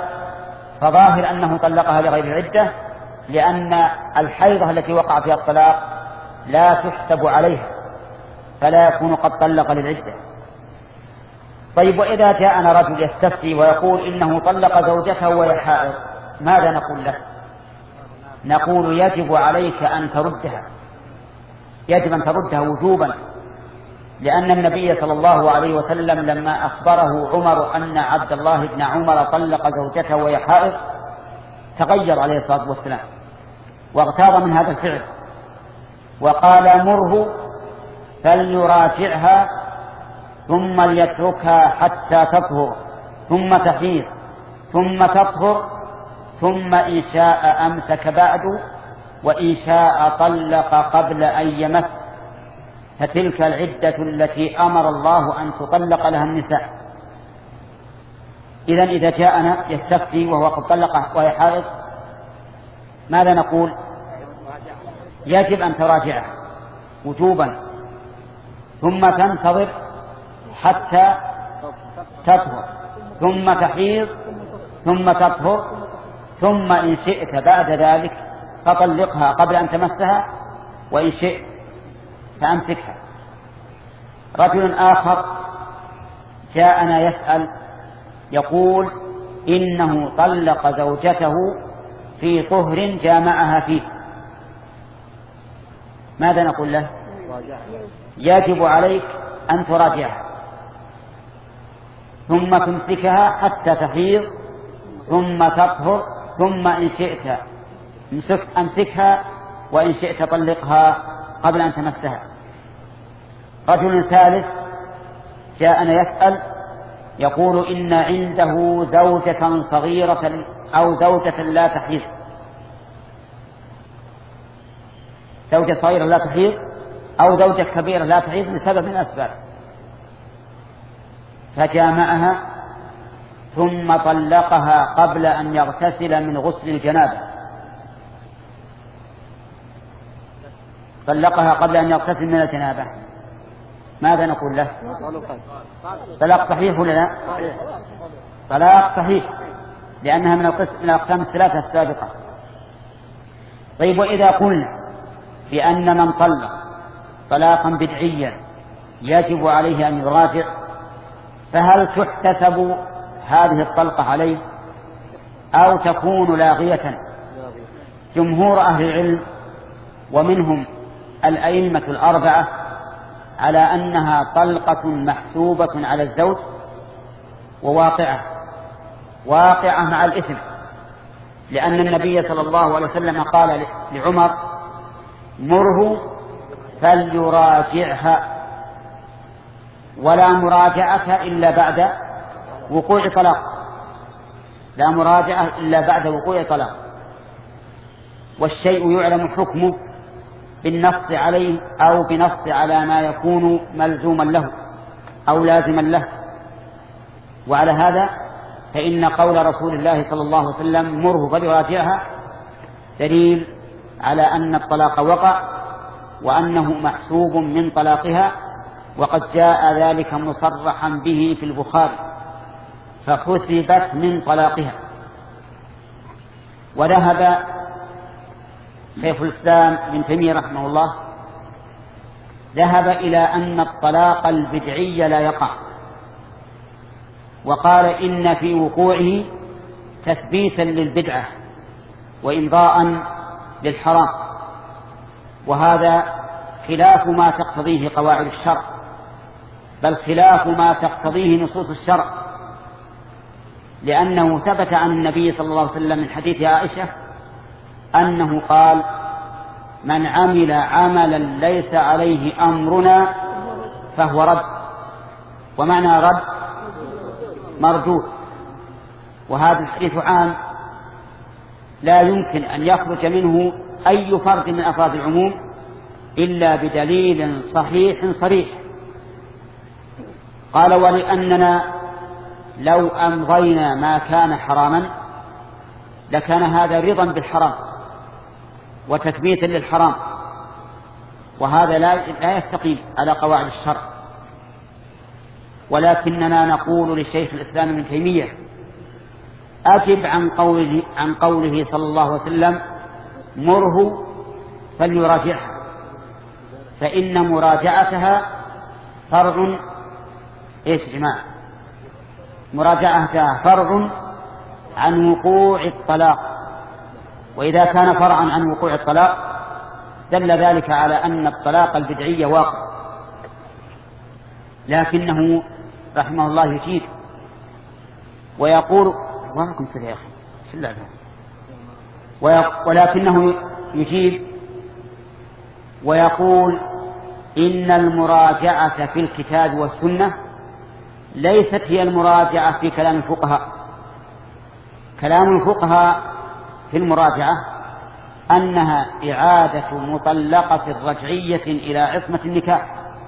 فظاهر أنه طلقها لغير العدة، لأن الحيضة التي وقع فيها الطلاق لا تحسب عليها فلا يكون قد طلق للعدة. طيب وإذا جاءنا رجل يستفتي ويقول إنه طلق زوجته وهي حائض ماذا نقول له؟ نقول يجب عليك أن تردها، يجب أن تردها وجوبا، لأن النبي صلى الله عليه وسلم لما أخبره عمر أن عبد الله بن عمر طلق زوجته وهي حائض تغير عليه الصلاة والسلام واغتاظ من هذا الفعل وقال مره فليراجعها ثم ليتركها حتى تطهر ثم تحيض ثم تطهر ثم إن شاء أمسك بعد وإن شاء طلق قبل أن يمس، فتلك العدة التي أمر الله أن تطلق لها النساء. إذن إذا جاءنا يستفتي وهو قد طلقه وهي حائض ماذا نقول؟ يجب أن تراجعه وجوبا ثم تنتظر حتى تطهر ثم تحيض ثم تطهر ثم إن شئت بعد ذلك فطلقها قبل أن تمسها وإن شئت فأمسكها. رجل آخر جاءنا يسأل يقول إنه طلق زوجته في طهر جامعها فيه ماذا نقول له؟ يجب عليك أن تراجعها ثم تمسكها حتى تحيض ثم تطهر ثم إن شئت أمسكها وإن شئت طلقها قبل أن تمسها. رجل ثالث جاءنا يسأل يقول إن عنده زوجة صغيرة أو زوجة لا تحيض، زوجة صغيرة لا تحيض أو زوجة كبيرة لا تحيض لسبب من الأسباب، فجامعها ثم طلقها قبل أن يغتسل من غسل الجنابة، طلقها قبل أن يغتسل من الجنابة ماذا نقول له؟ طلاق صحيح ولا لا؟ طلاق صحيح لأنها من القسم من الأقسام الثلاثة السابقة. طيب وإذا قلنا بأن من طلق طلاقا بدعيا يجب عليه أن يراجع فهل تحتسب هذه الطلقة عليه أو تكون لاغية؟ جمهور أهل العلم ومنهم الأئمة الأربعة على أنها طلقة محسوبة على الزوج وواقعة واقعة مع الإثم، لأن النبي صلى الله عليه وسلم قال لعمر مره فليراجعها ولا مراجعة إلا بعد وقوع طلاق، لا مراجعة إلا بعد وقوع طلاق، والشيء يعلم حكمه بالنص عليه أو بنص على ما يكون ملزوما له أو لازما له. وعلى هذا فإن قول رسول الله صلى الله عليه وسلم مره فليراجعها دليل على أن الطلاق وقع وأنه محسوب من طلاقها، وقد جاء ذلك مصرحا به في البخاري فحسبت من طلاقها. وذهب شيخ الإسلام ابن تيمية رحمه الله ذهب إلى أن الطلاق البدعي لا يقع، وقال إن في وقوعه تثبيتا للبدعة وإمضاء للحرام، وهذا خلاف ما تقتضيه قواعد الشرع، بل خلاف ما تقتضيه نصوص الشرع، لأنه ثبت عن النبي صلى الله عليه وسلم من حديث عائشة أنه قال من عمل عملا ليس عليه أمرنا فهو رد، ومعنى رد مردود. وهذا الحديث عام لا يمكن أن يخرج منه أي فرد من أفراد العموم إلا بدليل صحيح صريح. قال ولأننا لو أمضينا ما كان حراما لكان هذا رضا بالحرام وتثبيتا للحرام، وهذا لا يستقيم على قواعد الشرع. ولكننا نقول لشيخ الإسلام ابن تيمية أجب عن قوله, عن قوله صلى الله عليه وسلم مره فليراجعها، فإن مراجعتها فرع إيش يا جماعة؟ مراجعتها فرع عن وقوع الطلاق، وإذا كان فرعا عن وقوع الطلاق دل ذلك على أن الطلاق البدعي واقع. لكنه رحمه الله يجيب ويقول وراكم سر يا أخي ولكنه يجيب ويقول إن المراجعة في الكتاب والسنة ليست هي المراجعة في كلام الفقهاء. كلام الفقهاء في المراجعة أنها إعادة مطلقة رجعية إلى عصمة النكاح،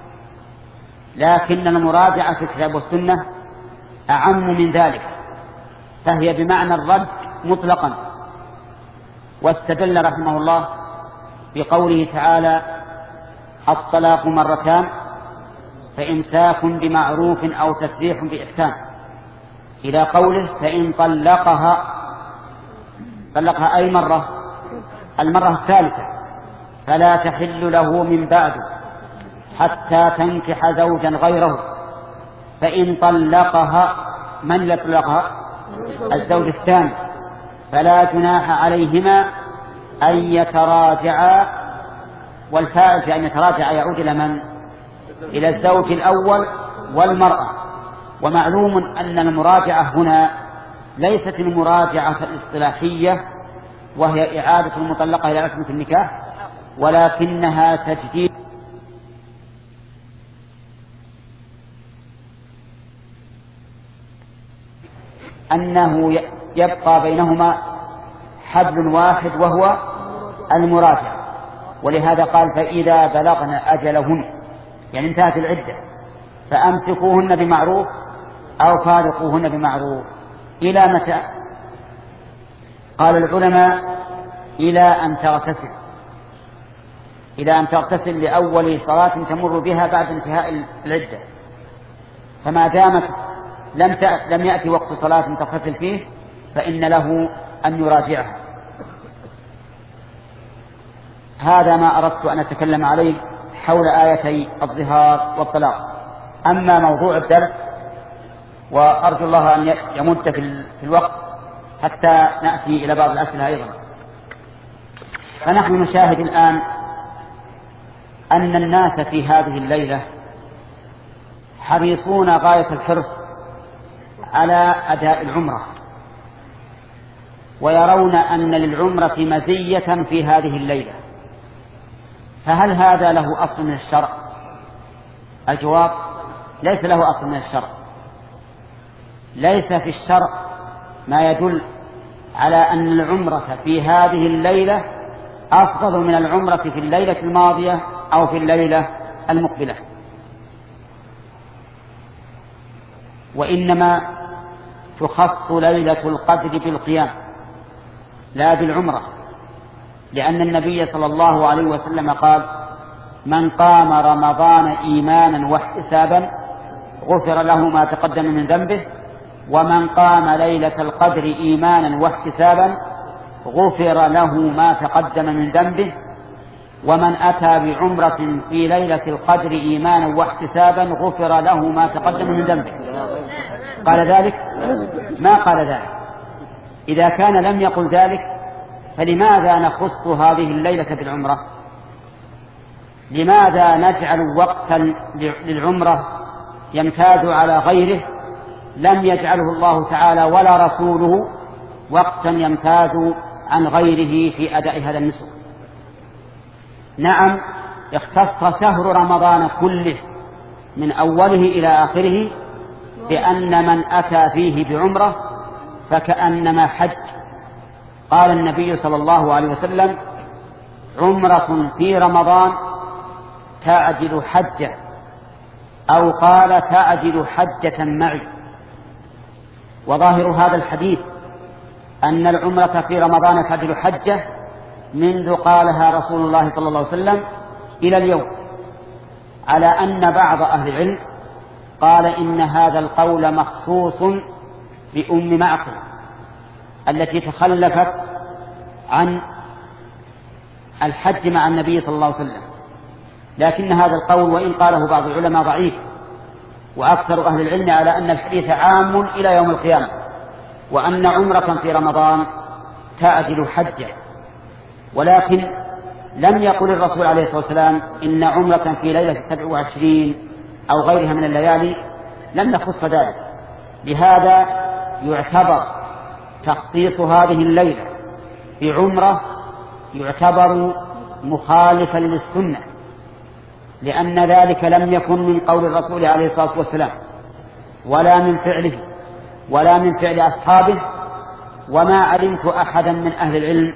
لكن المراجعة في الكتاب والسنة أعم من ذلك، فهي بمعنى الرد مطلقا. واستدل رحمه الله بقوله تعالى الطلاق مرتان فإمساك بمعروف أو تسريح بإحسان إلى قوله فإن طلقها طلقها أي مرة المرة الثالثة فلا تحل له من بعد حتى تنكح زوجا غيره. فإن طلقها من يطلقها؟ الزوج الثاني، فلا جناح عليهما أن يتراجعا، والفاعل في أن يتراجع يعود إلى من؟ إلى الزوج الأول والمرأة. ومعلوم أن المراجعة هنا ليست المراجعة الاصطلاحية وهي إعادة المطلقة إلى عصمة النكاح، ولكنها تجديد أنه يبقى بينهما حبل واحد وهو المراجعة. ولهذا قال فإذا بلغن أجلهن، يعني انتهت العدة، فأمسكوهن بمعروف أو فارقوهن بمعروف. إلى متى؟ قال العلماء إلى أن تغتسل، إلى أن تغتسل لأول صلاة تمر بها بعد انتهاء العدة. فما دامت لم لم يأتي وقت صلاة تغتسل فيه فإن له أن يراجعها. هذا ما أردت أن أتكلم عليه حول آيتي الظهار والطلاق. أما موضوع الدرس وأرجو الله أن يمد في الوقت حتى نأتي إلى بعض الأسئلة أيضا. فنحن نشاهد الآن أن الناس في هذه الليلة حريصون غاية الحرص على أداء العمرة، ويرون أن للعمرة مزية في هذه الليلة. فهل هذا له أصل من الشرع؟ الجواب ليس له أصل من الشرع. ليس في الشرع ما يدل على أن العمرة في هذه الليلة أفضل من العمرة في الليلة الماضية أو في الليلة المقبلة، وإنما تخص ليلة القدر بالقيام لا بالعمرة، لأن النبي صلى الله عليه وسلم قال من قام رمضان إيمانا واحتسابا غفر له ما تقدم من ذنبه، ومن قام ليلة القدر إيمانا واحتسابا غفر له ما تقدم من ذنبه، ومن أتى بعمرة في ليلة القدر إيمانا واحتسابا غفر له ما تقدم من ذنبه. قال ذلك؟ ما قال ذلك. إذا كان لم يقل ذلك فلماذا نخص هذه الليلة بالعمرة؟ لماذا نجعل وقتا للعمرة يمتاز على غيره لم يجعله الله تعالى ولا رسوله وقتا يمتاز عن غيره في أداء هذا النسك؟ نعم اختص شهر رمضان كله من أوله إلى آخره بأن من أتى فيه بعمرة فكأنما حج. قال النبي صلى الله عليه وسلم عمرة في رمضان تعجل حجة، أو قال تعجل حجة معي. وظاهر هذا الحديث أن العمرة في رمضان تعجل حجة منذ قالها رسول الله صلى الله عليه وسلم إلى اليوم، على أن بعض أهل العلم قال إن هذا القول مخصوص بأم معقل التي تخلفت عن الحج مع النبي صلى الله عليه وسلم، لكن هذا القول وإن قاله بعض العلماء ضعيف، وأكثر أهل العلم على أن الحديث عام إلى يوم القيامة، وأن عمرة في رمضان تعدل حجة. ولكن لم يقل الرسول عليه الصلاة والسلام إن عمرة في ليلة سبع وعشرين أو غيرها من الليالي، لم نخص ذلك. لهذا يعتبر تخصيص هذه الليلة بعمرة يعتبر مخالفا للسنة، لأن ذلك لم يكن من قول الرسول عليه الصلاة والسلام، ولا من فعله، ولا من فعل أصحابه. وما علمت أحدا من أهل العلم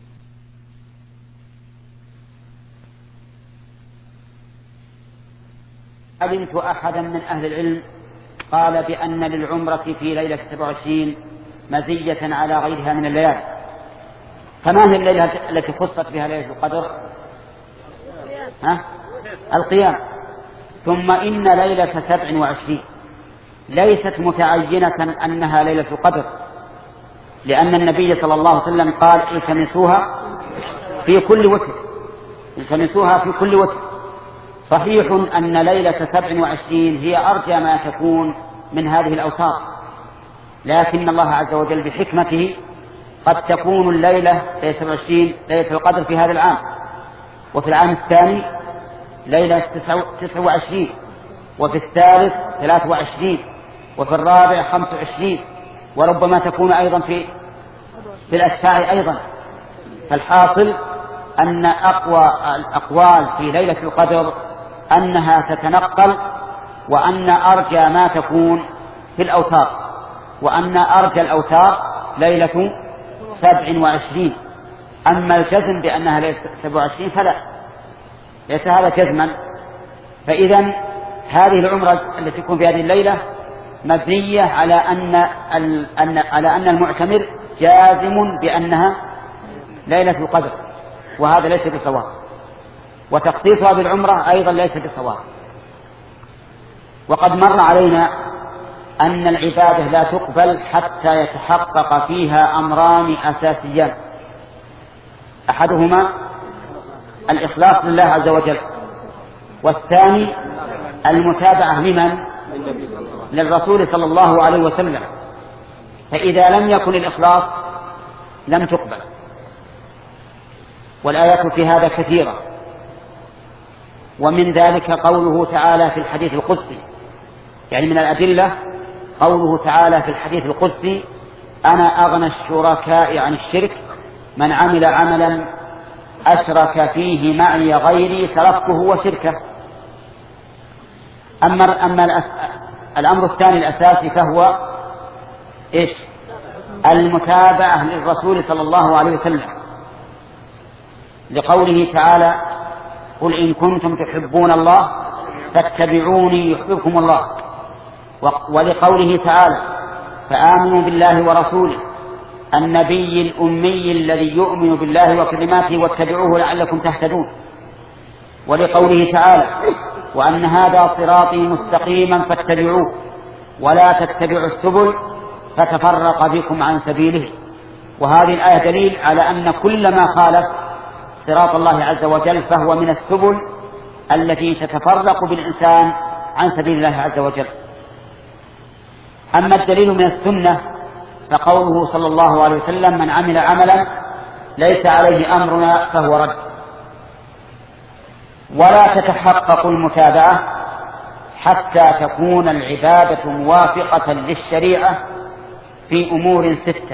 علمت أحدا من أهل العلم قال بأن للعمرة في ليلة سبع وعشرين مزية على غيرها من الليالي. فما هي الليلة التي خصت بها ليلة القدر؟ ها؟ القيام. ثم إن ليلة سبع وعشرين ليست متعينة أنها ليلة القدر، لأن النبي صلى الله عليه وسلم قال التمسوها في كل وتر، التمسوها في كل وتر. صحيح أن ليلة سبع وعشرين هي أرجى ما تكون من هذه الأوتار، لكن الله عز وجل بحكمته قد تكون الليلة ليلة سبع وعشرين ليلة القدر في هذا العام، وفي العام الثاني ليلة تسع وعشرين، وفي الثالث ثلاث وعشرين، وفي الرابع خمس وعشرين، وربما تكون أيضا في في الأشفاع أيضا. فالحاصل أن أقوى الأقوال في ليلة القدر أنها تتنقل، وأن أرجى ما تكون في الأوتار، وأن أرجى الأوتار ليلة سبع وعشرين. أما الجزم بأنها ليلة سبع وعشرين فلا، ليس هذا جزما. فإذا هذه العمرة التي تكون في هذه الليلة مبنية على أن, أن على أن المعتمر جازم بأنها ليلة القدر، وهذا ليس بصواب. وتخصيصها بالعمرة أيضا ليس بصواب. وقد مر علينا أن العبادة لا تقبل حتى يتحقق فيها أمران أساسيان، أحدهما الإخلاص لله عز وجل، والثاني المتابعة لمن؟ للرسول صلى الله عليه وسلم. فإذا لم يكن الإخلاص لم تقبل. والآيات في هذا كثيرة، ومن ذلك قوله تعالى في الحديث القدسي، يعني من الأدلة قوله تعالى في الحديث القدسي: أنا أغنى الشركاء عن الشرك، من عمل عملا أشرك فيه معي غيري تركته وشركه. أما, أما الأمر الثاني الأساسي فهو إيش؟ المتابعة للرسول صلى الله عليه وسلم، لقوله تعالى: قل إن كنتم تحبون الله فاتبعوني يحببكم الله. ولقوله تعالى: فآمنوا بالله ورسوله النبي الأمي الذي يؤمن بالله وكلماته واتبعوه لعلكم تهتدون. ولقوله تعالى: وأن هذا صراطي مستقيما فاتبعوه ولا تتبعوا السبل فتفرق بكم عن سبيله. وهذه الآية دليل على أن كل ما خالف صراط الله عز وجل فهو من السبل التي تتفرق بالإنسان عن سبيل الله عز وجل. أما الدليل من السنة فقوله صلى الله عليه وسلم: من عمل عملا ليس عليه أمرنا فهو رد. ولا تتحقق المتابعة حتى تكون العبادة موافقة للشريعة في أمور ستة،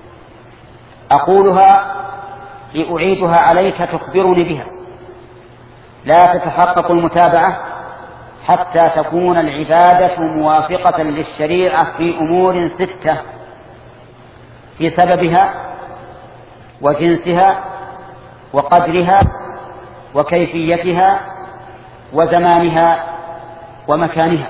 أقولها لأعيدها عليك تخبرني بها. لا تتحقق المتابعة حتى تكون العبادة موافقة للشريعة في أمور ستة، في سببها وجنسها وقدرها وكيفيتها وزمانها ومكانها.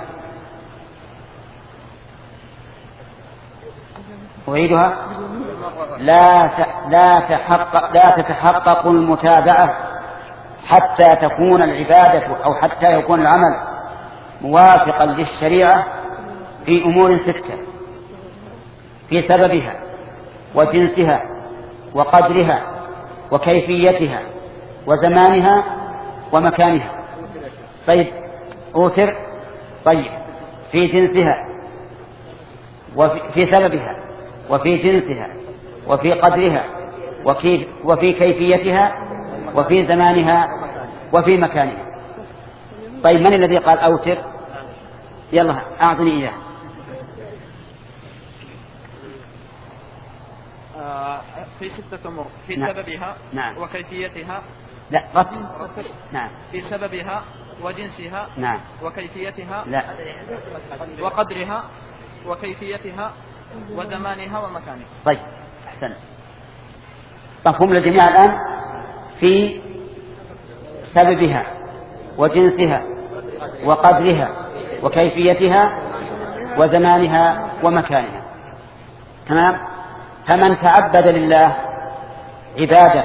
أعيدها: لا لا تحقق لا تتحقق المتابعة حتى تكون العبادة أو حتى يكون العمل موافقا للشريعة في أمور ستة، في سببها وجنسها وقدرها وكيفيتها وزمانها ومكانها. طيب أوتر، طيب في جنسها وفي في سببها وفي جنسها وفي قدرها وفي, وفي كيفيتها وفي زمانها وفي مكانها. طيب من الذي قال أوتر؟ يلا أعطني إياه. آه في ستة أمور: في نعم. سببها نعم. وكيفيتها. لا رتب. نعم. في سببها وجنسها. نعم. وكيفيتها. لا. وقدرها وكيفيتها وزمانها ومكانها. طيب أحسن. مفهوم للجميع الآن؟ في سببها وجنسها وقدرها وكيفيتها وزمانها ومكانها. تمام. فمن تعبد لله عبادة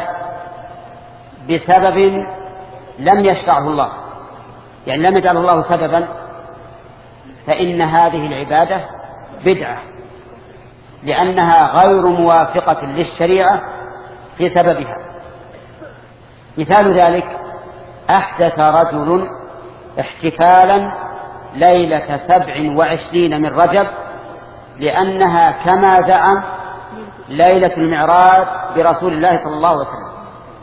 بسبب لم يشرعه الله، يعني لم يجعله الله سببا، فإن هذه العبادة بدعة، لأنها غير موافقة للشريعة في سببها. مثال ذلك: أحدث رجل احتفالا ليلة سبع وعشرين من رجب لأنها كما زعم ليلة المعراج برسول الله صلى الله عليه وسلم.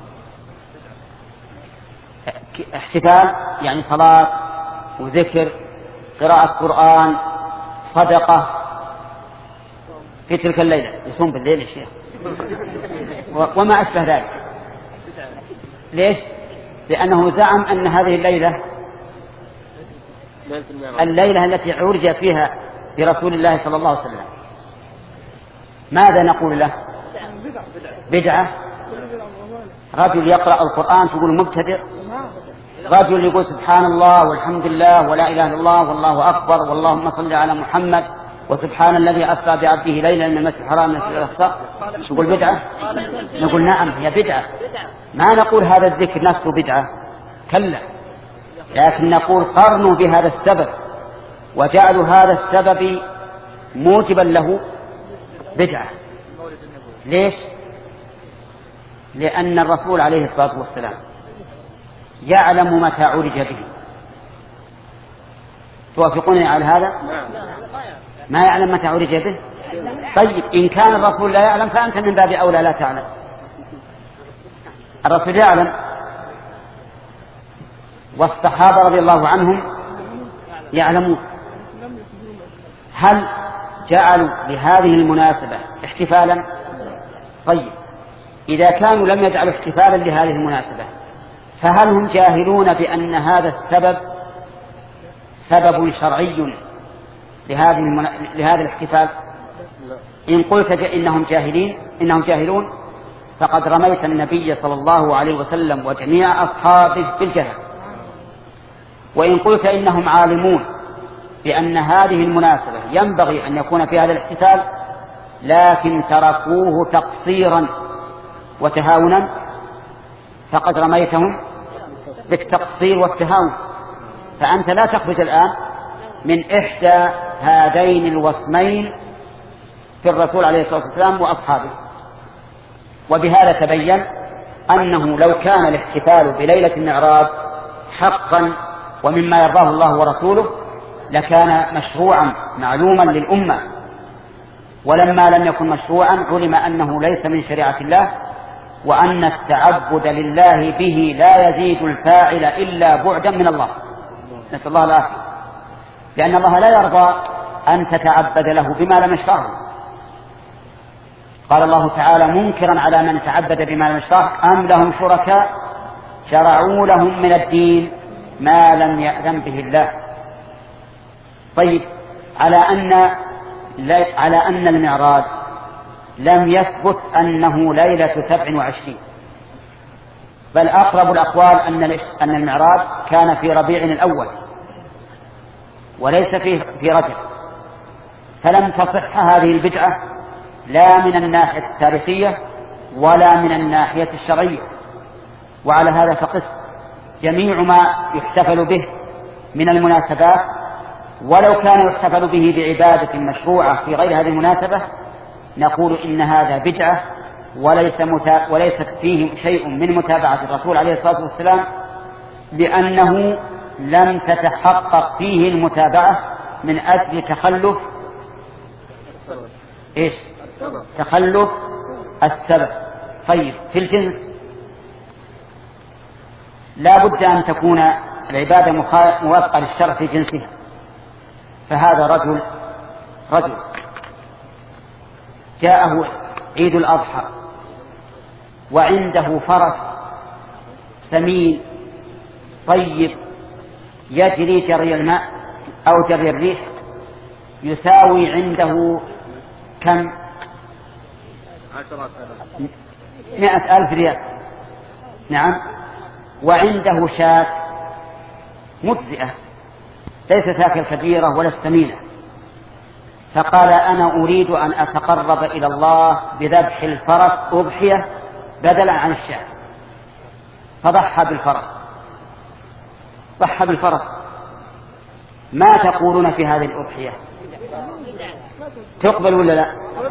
احتفال يعني صلاة وذكر، قراءة قرآن، صدقة في تلك الليلة، يصوم بالليل يا شيخ وما أشبه ذلك. ليش؟ لأنه زعم أن هذه الليلة الليلة التي عرج فيها برسول الله صلى الله عليه وسلم. ماذا نقول له؟ بدعة. رجل يقرأ القرآن تقول مبتدع، رجل يقول سبحان الله والحمد لله ولا إله إلا الله والله أكبر واللهم صل على محمد وسبحان الذي أسرى بعبده ليلا من المسجد الحرام من المسجد الأقصى، نقول بدعة؟ نقول نعم هي بدعة. ما نقول هذا الذكر نفسه بدعة، كلا، لكن نقول قرنوا بهذا السبب وجعلوا هذا السبب موجبا له بدعة. ليش؟ لأن الرسول عليه الصلاة والسلام يعلم متى عرج به. توافقونني على هذا؟ ما يعلم متى عرج به؟ طيب إن كان الرسول لا يعلم فأنت من باب أولى لا تعلم. الرسول يعلم والصحابة رضي الله عنهم يعلمون. هل جعلوا لهذه المناسبة احتفالا؟ طيب إذا كانوا لم يجعلوا احتفالا لهذه المناسبة فهل هم جاهلون بأن هذا السبب سبب شرعي لهذه المنا... لهذا الاحتفال؟ إن قلت إنهم جاهلين إنهم جاهلون فقد رميت النبي صلى الله عليه وسلم وجميع أصحابه بالجهل. وإن قلت إنهم عالمون بأن هذه المناسبة ينبغي أن يكون في هذا الاحتفال لكن تركوه تقصيرا وتهاونا فقد رميتهم بالتقصير والتهاون. فأنت لا تخرج الآن من إحدى هذين الوصمين في الرسول عليه الصلاة والسلام وأصحابه. وبهذا تبين أنه لو كان الاحتفال بليلة المعراج حقا ومما يرضاه الله ورسوله لكان مشروعا معلوما للأمة، ولما لم يكن مشروعا علم أنه ليس من شريعة الله، وأن التعبد لله به لا يزيد الفاعل إلا بعدا من الله، نسأل الله العافية، لأن الله لا يرضى أن تتعبد له بما لم يشرعه. قال الله تعالى منكرا على من تعبد بما لم يشرعه أم لهم شركاء شرعوا لهم من الدين ما لم يأذن به الله. طيب على أن على أن المعراج لم يثبت أنه ليلة سبع وعشرين، بل أقرب الأقوال أن المعراج كان في ربيع الأول وليس في في رجب، فلم تصح هذه البدعة لا من الناحية التاريخية ولا من الناحية الشرعية. وعلى هذا فقس جميع ما يحتفل به من المناسبات ولو كان يحتفل به بعبادة مشروعة في غير هذه المناسبة نقول إن هذا بدعة وليس متا... وليست فيه شيء من متابعة الرسول عليه الصلاة والسلام، لأنه لم تتحقق فيه المتابعة من أجل تخلف إيش؟ تخلف السبب. طيب في الجنس لا بد أن تكون العبادة موافقة للشرع في جنسها. فهذا رجل رجل جاءه عيد الأضحى وعنده فرس سمين طيب يجري جري الماء أو جري الريح، يساوي عنده كم؟ مئة ألف ريال. نعم. وعنده شاة مجزئة ليست ذاك الكبيرة ولا الثمينة، فقال أنا أريد أن أتقرب إلى الله بذبح الفرس أضحية بدلا عن الشاة، فضحى بالفرس ضحى بالفرس. ما تقولون في هذه الأضحية؟ تقبل ولا لا؟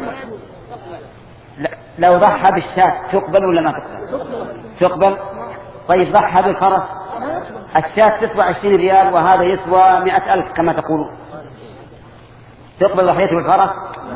لا. لو ضحى بالشاة تقبل ولا ما تقبل؟ تقبل. طيب ضحى بالفرس، الشاة تسوى عشرين ريال وهذا يسوى مئة ألف كما تقولون، تقبل ضحيته بالفرس؟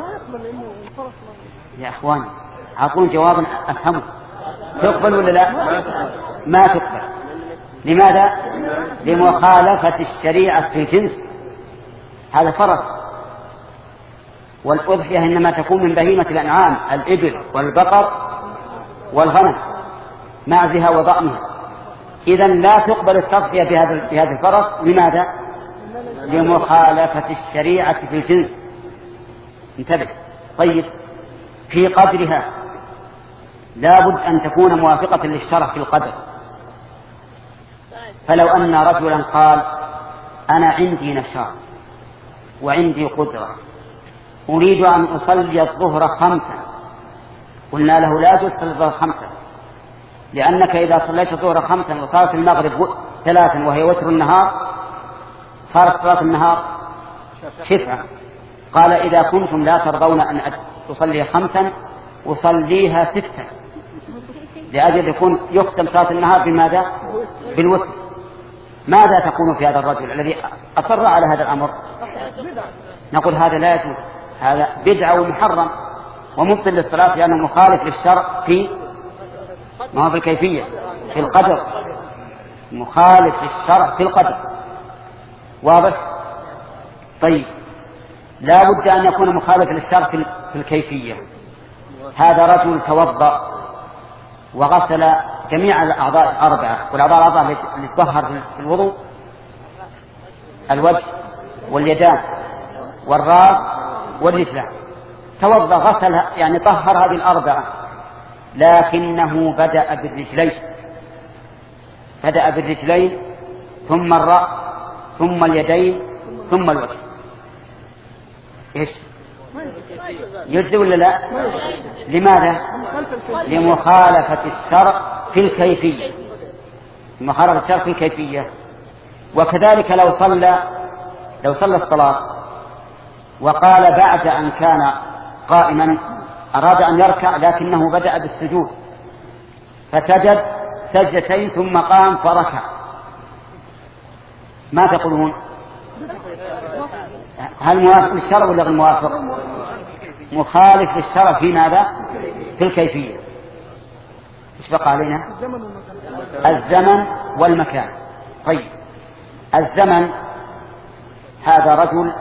يا أخواني أعطون جوابا أفهمه. تقبل ولا لا؟ ما تقبل. لماذا؟ لمخالفة الشريعة في الجنس. هذا فرس، والأضحية إنما تكون من بهيمة الأنعام، الإبل والبقر والغنم معزها وضأنها. إذن لا تقبل التضحية بهذا الفرس. لماذا؟ لمخالفة الشريعة في الجنس. انتبه. طيب في قدرها لا بد أن تكون موافقة للشرع في القدر. فلو أن رجلا قال أنا عندي نشاط وعندي قدرة أريد أن أصلي الظهر خمسا، قلنا له لا تصلي الظهر خمسا، لأنك إذا صليت الظهر خمسا وصارت المغرب ثلاثا وهي وتر النهار صارت صلاة النهار شفعة. قال إذا كنتم لا ترضون أن تصلي خمسا أصليها ستا، لأجل يكون يختم صلاة النهار بماذا؟ بالوتر. ماذا تقول في هذا الرجل الذي أصر على هذا الأمر؟ نقول هذا لا يجوز، هذا بدعة ومحرم ومبطل للصلاة، لأنه مخالف للشرع في ما هو في الكيفية، في القدر، مخالف للشرع في القدر. واضح؟ طيب لا بد أن يكون مخالف للشرع في الكيفية. هذا رجل توضأ وغسل جميع الأعضاء الأربعة، والأعضاء الأربعة اللي تطهر في الوضوء الوجه واليدان والراس والرجلان، توضأ غسل يعني طهر هذه الأربعة، لكنه بدأ بالرجلين بدأ بالرجلين ثم الرأس ثم اليدين ثم الوجه. إيش يجزي ولا لا؟ لماذا؟ لمخالفة الشرع في الكيفية، مخالفة الشرع في الكيفية. وكذلك لو صلى لو صلى الصلاة وقال بعد أن كان قائما أراد أن يركع لكنه بدأ بالسجود فسجد سجدتين ثم قام فركع، ما تقولون؟ هل موافق للشرع ولا غير موافق؟ مخالف للشرع في ماذا؟ في الكيفية. ايش بقى علينا؟ الزمن والمكان. طيب الزمن، هذا رجل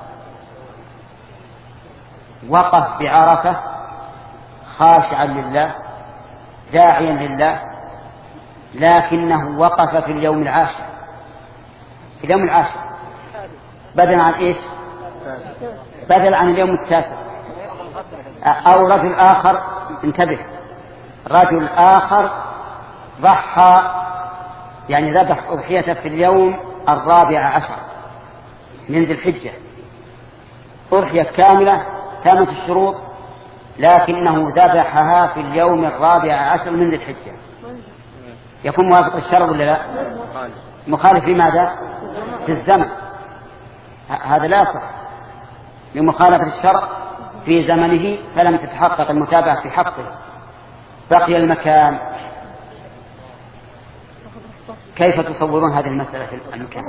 وقف بعرفة خاشعا لله داعيا لله، لكنه وقف في اليوم العاشر في اليوم العاشر بدل عن ايش؟ بدل عن اليوم التاسع. او رجل اخر، انتبه، رجل اخر ضحى يعني ذبح أضحيته في اليوم الرابع عشر من ذي الحجة، أضحية كاملة تامة الشروط، لكنه ذبحها في اليوم الرابع عشر من ذي الحجة، يكون موافق الشرع ولا لا؟ مخالف لماذا؟ في الزمن. هذا لا يصح، لمخالفة الشرع في زمنه فلم تتحقق المتابعة في حقه. بقي المكان، كيف تصورون هذه المسألة في المكان؟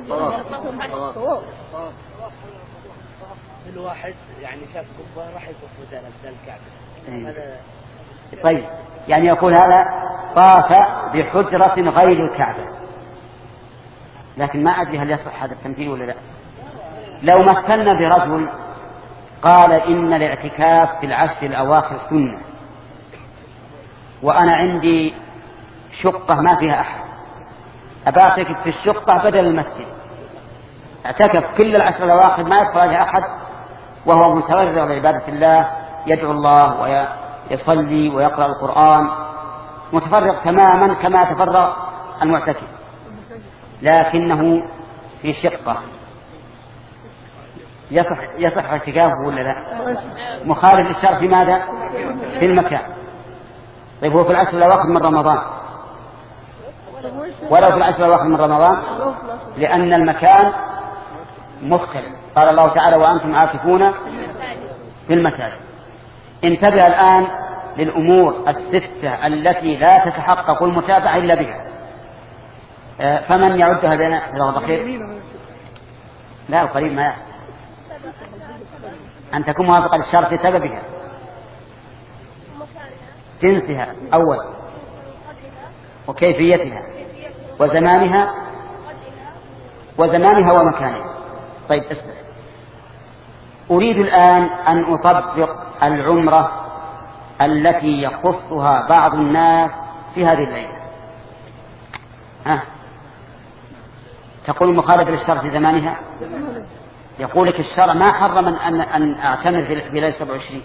الواحد يعني شاف قبة راح يطوف بدل الكعبة. طيب يعني يقول هذا طاف بحجرة غير الكعبة، لكن ما أدري هل يصح هذا التمثيل ولا لا. لو مثلنا برجل قال إن الاعتكاف في العشر الأواخر سنة، وأنا عندي شقة ما فيها أحد، أبعتكف في الشقة بدل المسجد، اعتكف كل العشر الأواخر ما يدخل عليها أحد، وهو متورع لعبادة الله، يدعو الله ويصلي ويقرأ القرآن، متفرغ تماما كما تفرغ المعتكف، لكنه في شقة، يصح يصح اعتكافه ولا لا؟ مخالف للشرع في ماذا؟ في المكان. طيب هو في العشر الأواخر من رمضان، ولو في العشر الأواخر من رمضان، لأن المكان مختلف. قال الله تعالى وأنتم عاكفون في المساجد. انتبه الآن للأمور الستة التي لا تتحقق المتابعة إلا بها. فمن يعدها لنا جزاه الله خير؟ لا القريب ما يعرف. أن تكون موافقة للشرط لسببها، جنسها أول، وكيفيتها، وزمانها وزمانها ومكانها. طيب اسمع، أريد الآن أن أطبق العمرة التي يخصها بعض الناس في هذه الليلة. ها تقول مخالفة للشرع في زمانها؟ يقول لك الشرع ما حرم أن أن أعتمر في ليلة سبعة وعشرين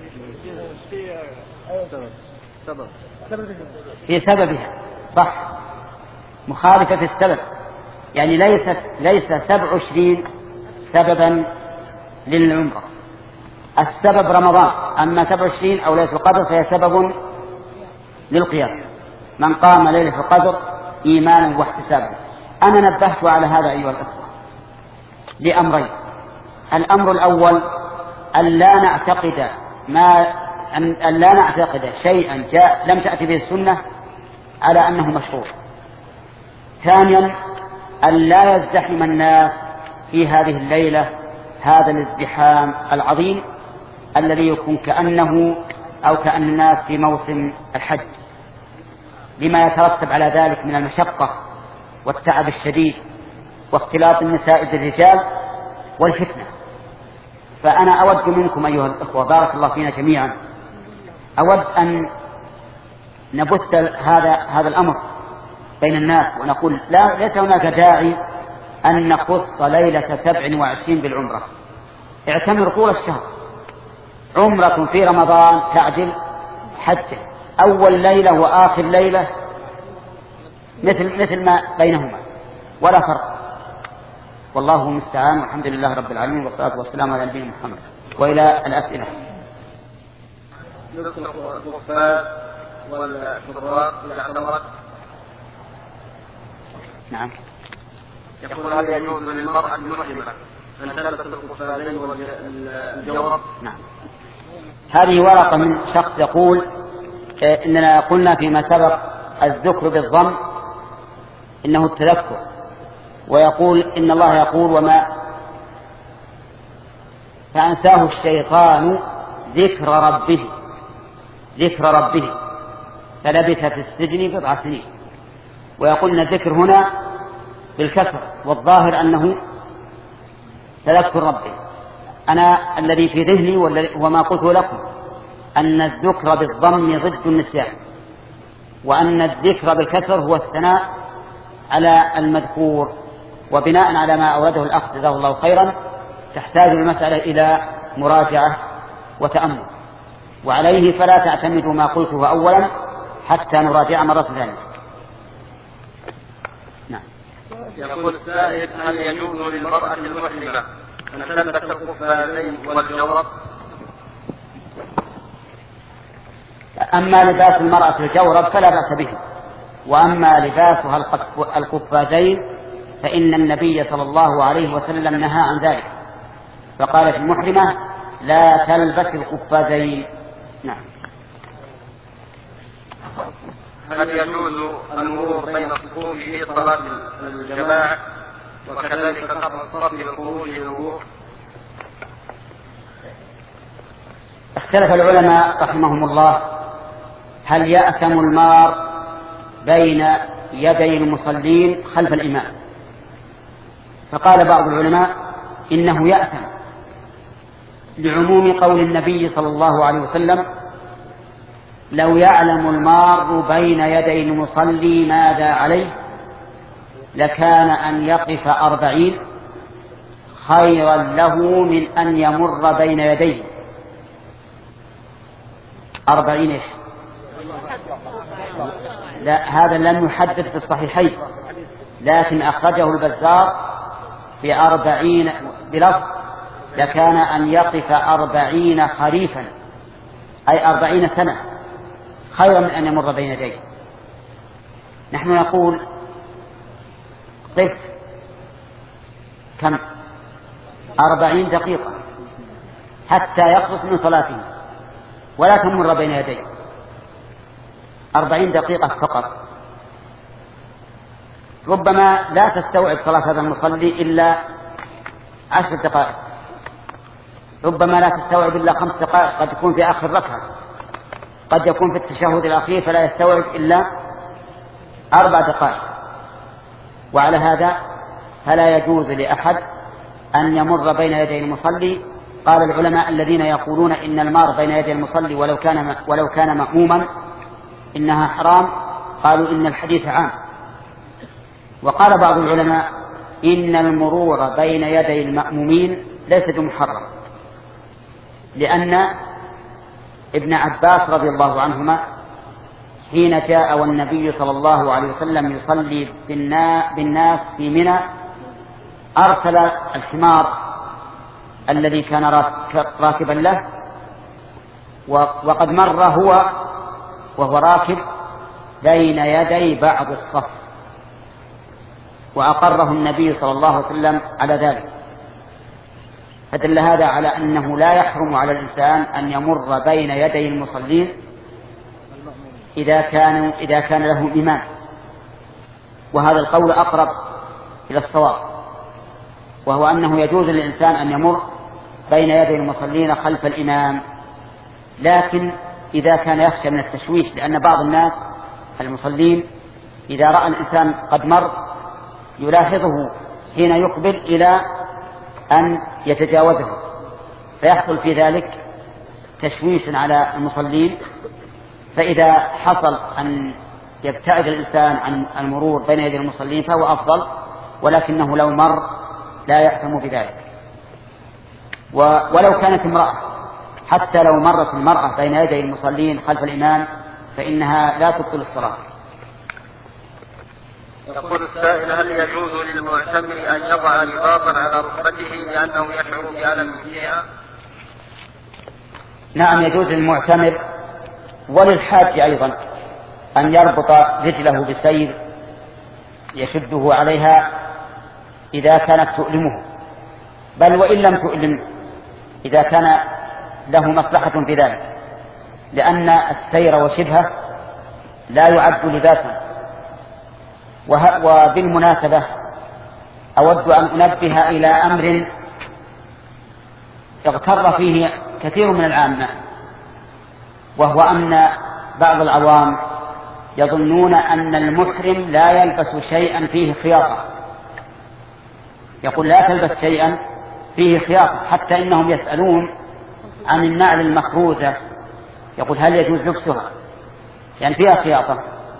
في سببها، صح، مخالفة في السبب، يعني ليست ليس سبع وعشرين سببا للعمرة، السبب رمضان، أما سبع وعشرين أو ليلة القدر فهي سبب للقيام. من قام ليلة القدر إيمانا واحتسابا. أنا نبهت على هذا أيها الأخوة لأمرين. الأمر الأول أن لا نعتقد ما أن لا نعتقد شيئا جاء لم تأتي به السنة على أنه مشروع. ثانيا أن لا يزدحم الناس في هذه الليلة هذا الازدحام العظيم الذي يكون كأنه أو كأن الناس في موسم الحج، لما يترتب على ذلك من المشقة والتعب الشديد واختلاط النساء بالرجال والفتنة. فأنا أود منكم أيها الأخوة بارك الله فينا جميعا، أود أن نبث هذا هذا الأمر بين الناس ونقول لا ليس هناك داعي أن نخص ليلة سبع وعشرين بالعمرة. اعتمر طول الشهر، عمرة في رمضان تعدل حجة، أول ليلة وآخر ليلة مثل مثل ما بينهما ولا فرق. والله المستعان، والحمد لله رب العالمين، والصلاة والسلام على نبينا محمد. وإلى الأسئلة. يطلق الخفاف والشراط إذا اعتمرت. نعم. يقول هل يجوز للمرأة المحرمة أن تلبس الخفافين والجورب؟ نعم. هذه ورقة من شخص يقول إننا قلنا فيما سبق الذكر بالضم إنه التذكر، ويقول إن الله يقول وما فأنساه الشيطان ذكر ربه ذكر ربه فلبث في السجن بضع سنين. ويقول إن الذكر هنا بالكسر، والظاهر أنه تذكر ربه. أنا الذي في ذهني وما قلت لكم أن الذكر بالضم ضد النسيان، وأن الذكر بالكسر هو الثناء على المذكور. وبناء على ما أورده الأخ جزاه الله خيرا تحتاج المسألة إلى مراجعة وتأمل، وعليه فلا تعتمدوا ما قلته أولا حتى نراجع مرة ثانية. نعم. يقول السائل هل يجوز للمرأة المحرمة أن تلبس الخفافين والجورب؟ أما لباس المرأة الجورب فلا بأس به، وأما لباسها القفازين فإن النبي صلى الله عليه وسلم نهى عن ذلك، فقالت المحرمة لا تلبس القفازين. نعم. هل يجوز المرور بين الصفوف في صلاة الجماعة وكذلك قطع الصف للخروج للوضوء؟ اختلف العلماء رحمهم الله هل يأثم المار بين يدي المصلين خلف الإمام. فقال بعض العلماء إنه يأثم لعموم قول النبي صلى الله عليه وسلم: لو يعلم المار بين يدي المصلي ماذا عليه لكان أن يقف أربعين خيرا له من أن يمر بين يديه. أربعين إيش؟ لا، هذا لم يحدد في الصحيحين، لكن أخرجه البزار في أربعين بلفظ لكان أن يقف أربعين خريفا، أي أربعين سنة، خيرا من أن يمر بين يديه. نحن نقول قف كم؟ أربعين دقيقة حتى يخلص من صلاته ولا تمر بين يديه، أربعين دقيقة فقط. ربما لا تستوعب صلاة هذا المصلي إلا عشر دقائق، ربما لا تستوعب إلا خمس دقائق، قد يكون في آخر ركعة، قد يكون في التشهد الأخير فلا يستوعب إلا أربع دقائق. وعلى هذا فلا يجوز لأحد أن يمر بين يدي المصلي. قال العلماء الذين يقولون إن المار بين يدي المصلي ولو كان ولو كان مأموما إنها حرام، قالوا إن الحديث عام. وقال بعض العلماء إن المرور بين يدي المأمومين ليس بمحرم، لأن ابن عباس رضي الله عنهما حين جاء والنبي صلى الله عليه وسلم يصلي بالناس في منى أرسل الحمار الذي كان راكبا له، وقد مر هو وهو راكب بين يدي بعض الصف، وأقره النبي صلى الله عليه وسلم على ذلك. فدل هذا على أنه لا يحرم على الإنسان أن يمر بين يدي المصلين إذا كان إذا كان له إمام، وهذا القول أقرب إلى الصواب، وهو أنه يجوز للإنسان أن يمر بين يدي المصلين خلف الإمام، لكن إذا كان يخشى من التشويش، لأن بعض الناس المصلين إذا رأى الإنسان قد مر يلاحظه حين يقبل إلى أن يتجاوزه، فيحصل في ذلك تشويش على المصلين. فإذا حصل أن يبتعد الإنسان عن المرور بين يدي المصلين فهو أفضل، ولكنه لو مر لا يأثم بذلك. ولو كانت امرأة، حتى لو مرت المرأة بين يدي المصلين خلف الإمام فإنها لا تبطل الصلاة. يقول السائل: هل يجوز للمعتمر أن يضع رباطا على ركبته لأنه يشعر بألم فيها؟ نعم، يجوز للمعتمر وللحاج أيضا أن يربط رجله بسير يشده عليها إذا كانت تؤلمه، بل وإن لم تؤلم إذا كان له مصلحة في ذلك، لأن السير وشبهه لا يعد لباسا. وبالمناسبة أود أن أنبه إلى أمر اغتر فيه كثير من العامة، وهو أن بعض العوام يظنون أن المحرم لا يلبس شيئا فيه خياطة، يقول لا تلبس شيئا فيه خياطة، حتى إنهم يسألون عن النعل المخروزة، يقول هل يجوز لبسها يعني فيها خياطة،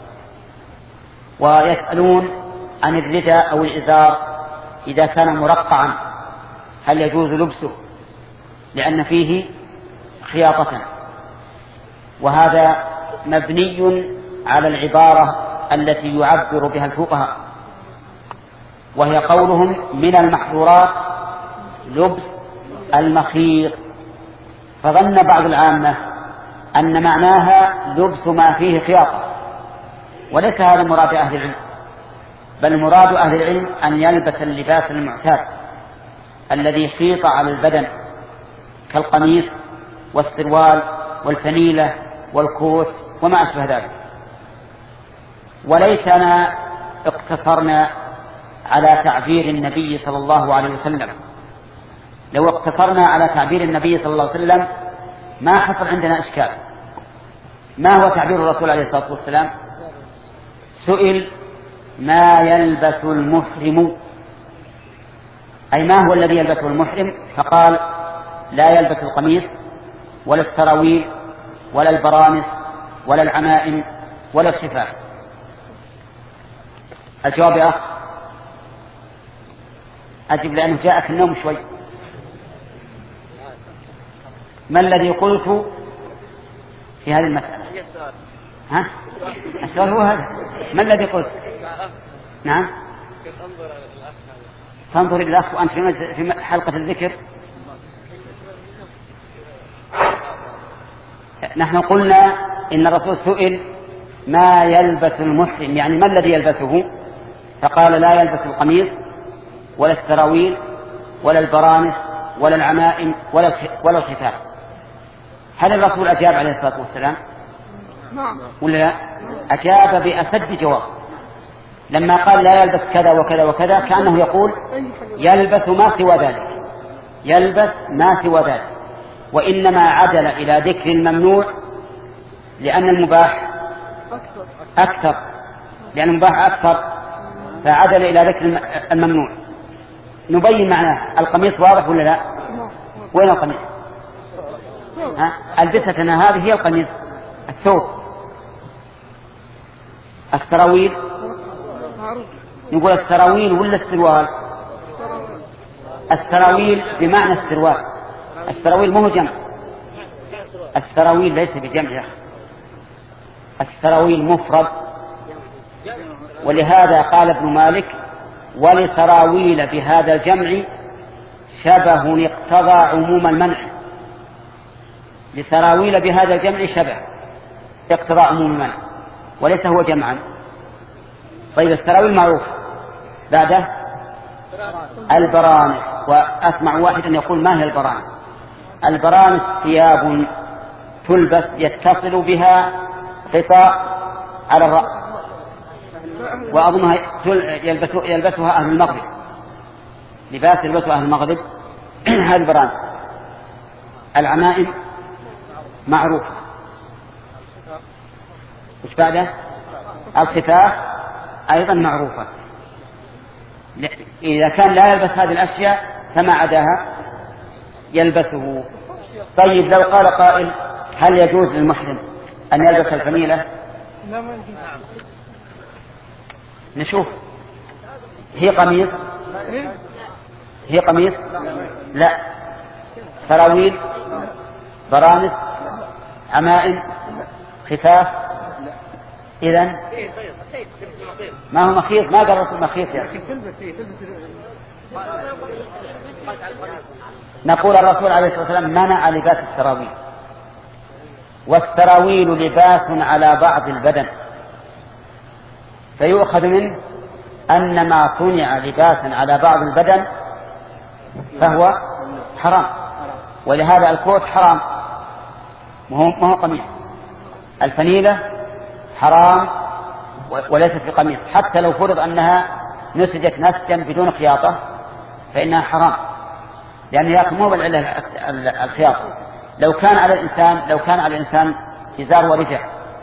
ويسألون عن الرداء أو الإزار إذا كان مرقعا هل يجوز لبسه لأن فيه خياطة. وهذا مبني على العبارة التي يعبر بها الفقهاء، وهي قولهم من المحظورات لبس المخيط، فظن بعض العامة أن معناها لبس ما فيه خياطة، وليس هذا مراد أهل العلم، بل مراد أهل العلم أن يلبس اللباس المعتاد الذي خيط على البدن كالقميص والسروال والفنيلة والكوت وما أشبه ذلك. وليتنا اقتصرنا على تعبير النبي صلى الله عليه وسلم. لو اقتصرنا على تعبير النبي صلى الله عليه وسلم ما حصل عندنا إشكال. ما هو تعبير الرسول عليه الصلاة والسلام؟ سئل ما يلبس المحرم، أي ما هو الذي يلبسه المحرم؟ فقال لا يلبس القميص ولا السراويل ولا البرانس ولا العمائم ولا الخفاف. الجواب يا أخ أجب لأنه جاءك النوم شوي. ما الذي قلت في هذه المسألة؟ ها؟ السؤال هو هذا. ما الذي قلت؟ نعم. تنظر إلى الأخ وأنت في حلقة الذكر. نحن قلنا إن الرسول سئل ما يلبس المحرم، يعني ما الذي يلبسه؟ فقال لا يلبس القميص ولا السراويل ولا البرانس ولا العمائم ولا الخفاف. هل الرسول أجاب عليه الصلاة والسلام ولا لا؟ أجاب بأسد جواب. لما قال لا يلبس كذا وكذا وكذا كأنه يقول يلبس ما سوى ذلك، يلبس ما سوى ذلك. وإنما عدل إلى ذكر الممنوع لأن المباح أكثر، لأن المباح أكثر فعدل إلى ذكر الممنوع. نبين معناه. القميص واضح ولا لا؟ وين القميص؟ ها؟ ألبستنا هذه هي القميص، الثوب. السراويل نقول السراويل ولا السروال؟ السراويل بمعنى السروال. السراويل مو جمع، السراويل ليس بجمع يا أخي، السراويل مفرد. ولهذا قال ابن مالك ولسراويل بهذا الجمع شبه اقتضى عموم المنع. لسراويل بهذا الجمع شبه اقتضى عموم المنع وليس هو جمعا. طيب السراويل معروف، بعده البرانس. وأسمع واحدا يقول ما هي البرانس؟ البرانس ثياب تلبس يتصل بها غطاء على الرأس، وأظنها يلبسها أهل المغرب، لباس يلبسها أهل المغرب. هذا البرانس. العمائم معروفة. وش بعده؟ الخفاف أيضا معروفة. إذا كان لا يلبس هذه الأشياء فما عداها يلبسه. طيب لو قال قائل هل يجوز للمحرم أن يلبس الفنيلة؟ نشوف. هي قميص؟ هي قميص؟ لا. سراويل، برانس، عمائم، خفاف. إذن ما هو مخيط؟ ما قال رسول مخيط يا أخي. نقول الرسول عليه الصلاة والسلام منع لباس السراويل، والسراويل لباس على بعض البدن، فيؤخذ منه أن ما صنع لباسا على بعض البدن فهو حرام. ولهذا الكوت حرام ما هو قميص. الفنيلة حرام وليست بقميص، حتى لو فرض أنها نسجت نسجا بدون خياطة فإنها حرام، لأن هي مو بالعلة الخياطة. لو كان على الإنسان لو كان على الإنسان إزار ورجع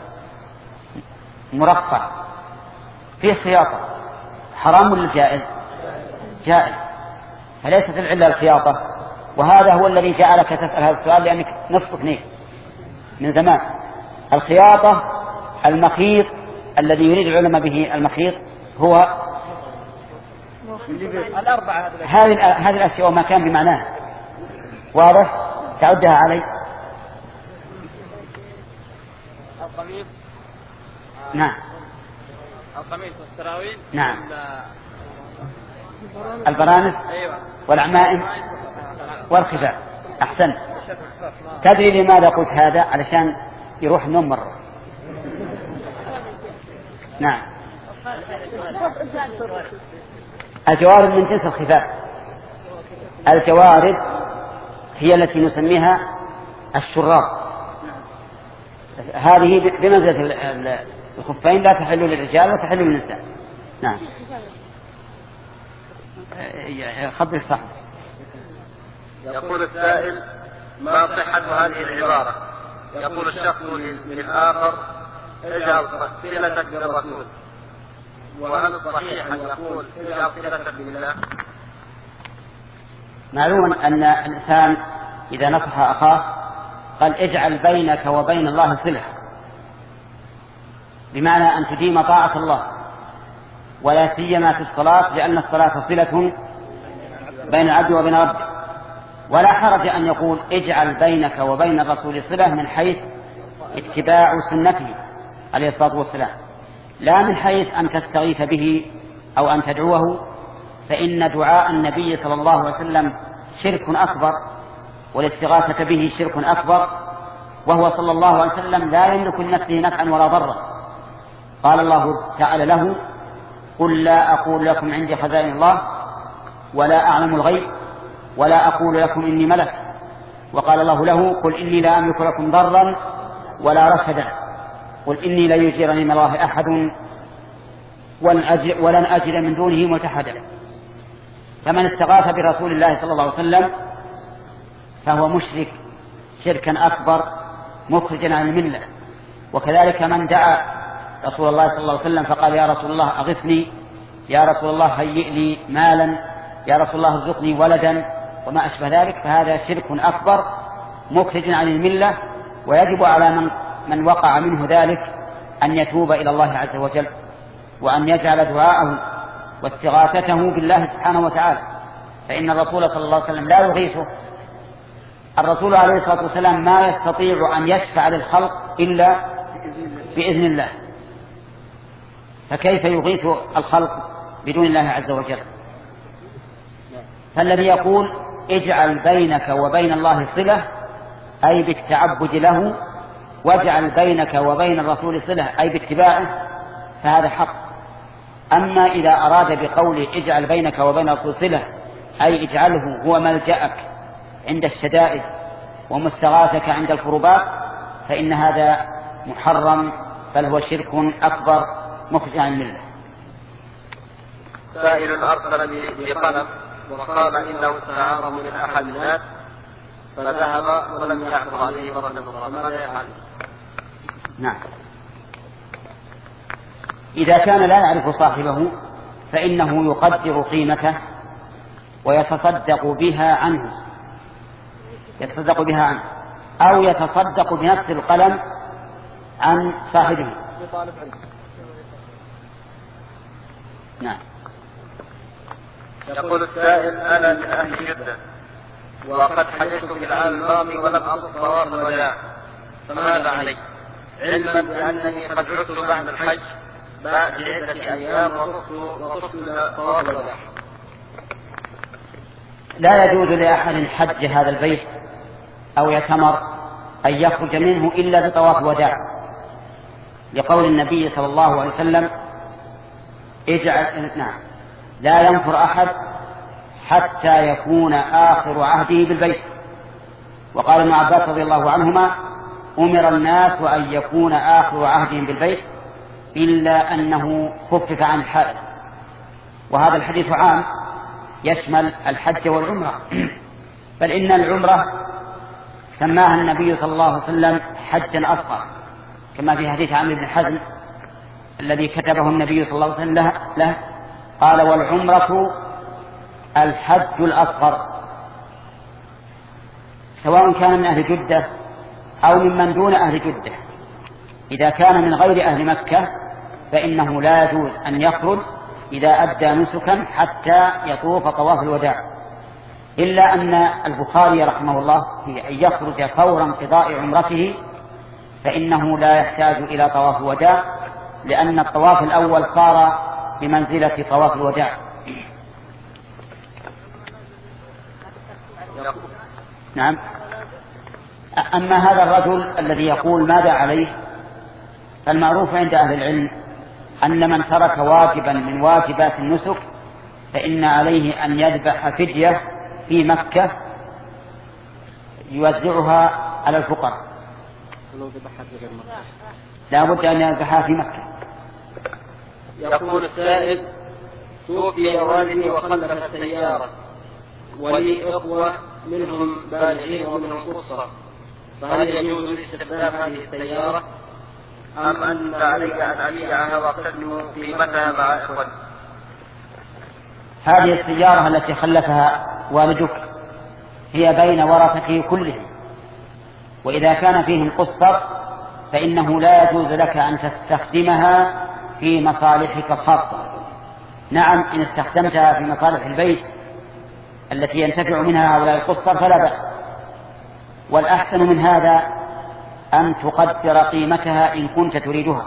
مرفع فيه خياطة حرام ولا جائز؟ جائز. فليست العلة الخياطة. وهذا هو الذي جعلك تسأل هذا السؤال، لأنك نصف اثنين من زمان. الخياطة المخيط الذي يريد العلماء به المخيط هو هذه هذه الأشياء وما كان بمعناها. واضح؟ تعدها علي. القميص. نعم. القميص والسراويل. نعم. البرانس. أيوة. والعمائم والخفاف. أحسن. تدري لماذا قلت هذا؟ علشان يروح النوم مرة. نعم. الجوارب من جنس الخفاف. الجوارب هي التي نسميها الشراب. هذه بمنزلة الخفين لا تحل للرجال وتحل للنساء. نعم. خبر صح. يقول السائل: ما صحة هذه العبارة؟ يقول الشخص للآخر: اجعل صلتك بالرسول، وهل صحيح أن يقول اجعل صلتك بالله؟ معلوم أن الإنسان إذا نصح أخاه قال اجعل بينك وبين الله صلة، بمعنى أن تديم طاعة الله، ولا سيما في الصلاة، لأن الصلاة صلة بين العبد وبين ربه. ولا حرج أن يقول اجعل بينك وبين الرسول صلة من حيث اتباع سنته عليه الصلاة والسلام، لا من حيث أن تستغيث به أو أن تدعوه، فإن دعاء النبي صلى الله عليه وسلم شرك أكبر، والاستغاثة به شرك أكبر، وهو صلى الله عليه وسلم لا يملك لنفسه نفعا ولا ضرا. قال الله تعالى له: قل لا أقول لكم عندي خزائن الله ولا أعلم الغيب ولا أقول لكم إني ملك. وقال الله له: قل إني لا أملك لكم ضرا ولا رشدا، قل إني لا يجيرني من الله أحد ولن أجد من دونه ملتحدا. فمن استغاث برسول الله صلى الله عليه وسلم فهو مشرك شركا أكبر مخرجا عن الملة. وكذلك من دعا رسول الله صلى الله عليه وسلم فقال: يا رسول الله أغثني، يا رسول الله هيئ لي مالا، يا رسول الله ارزقني ولدا، وما أشبه ذلك، فهذا شرك أكبر مخرج عن الملة. ويجب على من, من وقع منه ذلك أن يتوب إلى الله عز وجل، وأن يجعل دعاءه واستغاثته بالله سبحانه وتعالى، فإن الرسول صلى الله عليه وسلم لا يغيثه. الرسول عليه الصلاة والسلام ما يستطيع أن يشفع للخلق إلا بإذن الله، فكيف يغيث الخلق بدون الله عز وجل؟ فالذي يقول اجعل بينك وبين الله صلة أي بالتعبد له، واجعل بينك وبين الرسول صلة أي باتباعه، فهذا حق. أما إذا أراد بقوله اجعل بينك وبين الرسول صلة أي اجعله هو ملجأك عند الشدائد ومستغاثك عند الكربات، فإن هذا محرم، بل هو شرك أكبر مخرج عن الملة. سائل أرسل بقلم وقال إنه استعاره من أحد الناس فذهب ولم يعرض عليه مرة أخرى، ماذا يفعل؟ نعم، إذا كان لا يعرف صاحبه فإنه يقدر قيمته ويتصدق بها عنه يتصدق بها عنه أو يتصدق بنفس القلم عن صاحبه. نعم. يقول السائل: أنا من أهل جدة وقد حججت في العام الماضي ولم أطف طواف الوداع، فماذا علي؟ علما بأنني قد عدت بعد الحج بعد عدة أيام وطفت طواف الوداع. لا يجوز لأحد حج هذا البيت أو يتمر أن يخرج منه إلا بطواف وداع، لقول النبي صلى الله عليه وسلم: اجعل نعم لا ينفر أحد حتى يكون آخر عهده بالبيت. وقال ابن عباس رضي الله عنهما: أمر الناس أن يكون آخر عهدهم بالبيت إلا أنه خفف عن الحائض. وهذا الحديث عام يشمل الحج والعمرة، بل إن العمرة سماها النبي صلى الله عليه وسلم حجا أصغر، كما في حديث عمرو بن حزم الذي كتبه النبي صلى الله عليه وسلم له، قال: والعمرة الحج الأصغر، سواء كان من أهل جدة أو ممن دون أهل جدة. إذا كان من غير أهل مكة فإنه لا يجوز أن يخرج إذا أدى نسكا حتى يطوف طواف الوداع، إلا أن البخاري رحمه الله في أن يخرج فور انقضاء عمرته فإنه لا يحتاج إلى طواف الوداع، لأن الطواف الأول صار بمنزلة طواف الوداع. نعم. أما هذا الرجل الذي يقول ماذا عليه، فالمعروف عند أهل العلم أن من ترك واجبا من واجبات النسك فإن عليه أن يذبح فدية في مكة يوزعها على الفقراء، لا بد أن يذبحها في مكة. يقول السائل: توفي والدي وخلف سيارة ولي إخوة منهم بالغين ومنهم قصر، فهل يجوز استخدام هذه السيارة أم أن علي أن أبيعها وأقتسم قيمتها مع إخوتي؟ هذه السيارة التي خلفها والدك هي بين ورثته كلهم، وإذا كان فيهم قصر فإنه لا يجوز لك أن تستخدمها في مصالحك الخاصة. نعم، إن استخدمتها في مصالح البيت التي ينتفع منها هؤلاء القصر فلا بأس، والأحسن من هذا أن تقدر قيمتها إن كنت تريدها،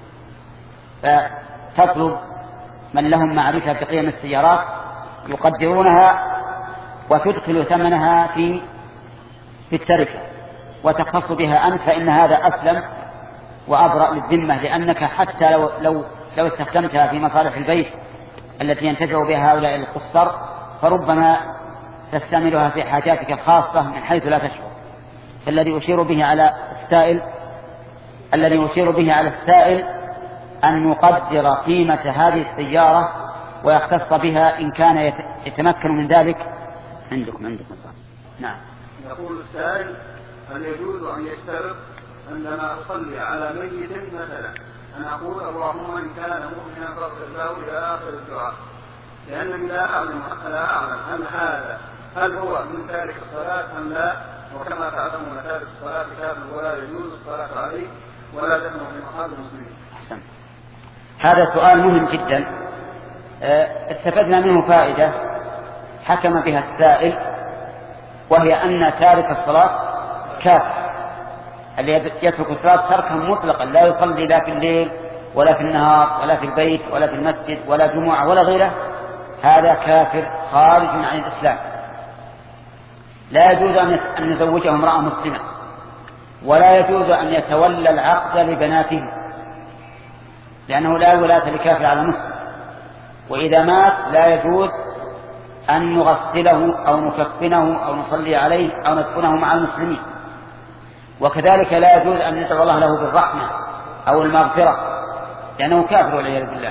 فتطلب من لهم معرفة بقيم السيارات يقدرونها وتدخل ثمنها في في التركة وتختص بها أنت، فإن هذا أسلم وأبرأ للذمة، لأنك حتى لو, لو, لو استخدمتها في مصالح البيت التي ينتفع بها هؤلاء القصر فربما تستعملها في حاجاتك الخاصة من حيث لا تشعر. فالذي أشير به على السائل الذي أشير به على السائل أن يقدر قيمة هذه السيارة ويختص بها إن كان يتمكن من ذلك. عندكم عندكم نعم. يقول السائل: هل يجوز أن يشترط عندما أصلي على ميت مثلا أن أقول اللهم إن كان مؤمنا فاغفر له إلى آخر الدعاء، لأنني لا أعلم لا أعلم هل هذا هل هو من تارك الصلاة أم لا، وكما تعلمون تارك الصلاة كافر ولا يجوز الصلاة عليه ولا دفنه في مقام المسلمين. أحسن. هذا سؤال مهم جدا، استفدنا منه فائدة حكم بها السائل، وهي أن تارك الصلاة كافر. اللي يترك الصلاة تركا مطلقا لا يصلي لا في الليل ولا في النهار ولا في البيت ولا في المسجد ولا جمعة ولا غيره، هذا كافر خارج عن الإسلام. لا يجوز أن نزوجه امرأة مسلمة، ولا يجوز أن يتولى العقد لبناته، لأنه لا ولاة لكافر على مسلم. وإذا مات لا يجوز أن نغسله أو نكفنه أو نصلي عليه أو ندفنه مع المسلمين. وكذلك لا يجوز أن ندعو الله له بالرحمة أو المغفرة، لأنه كافر والعياذ بالله.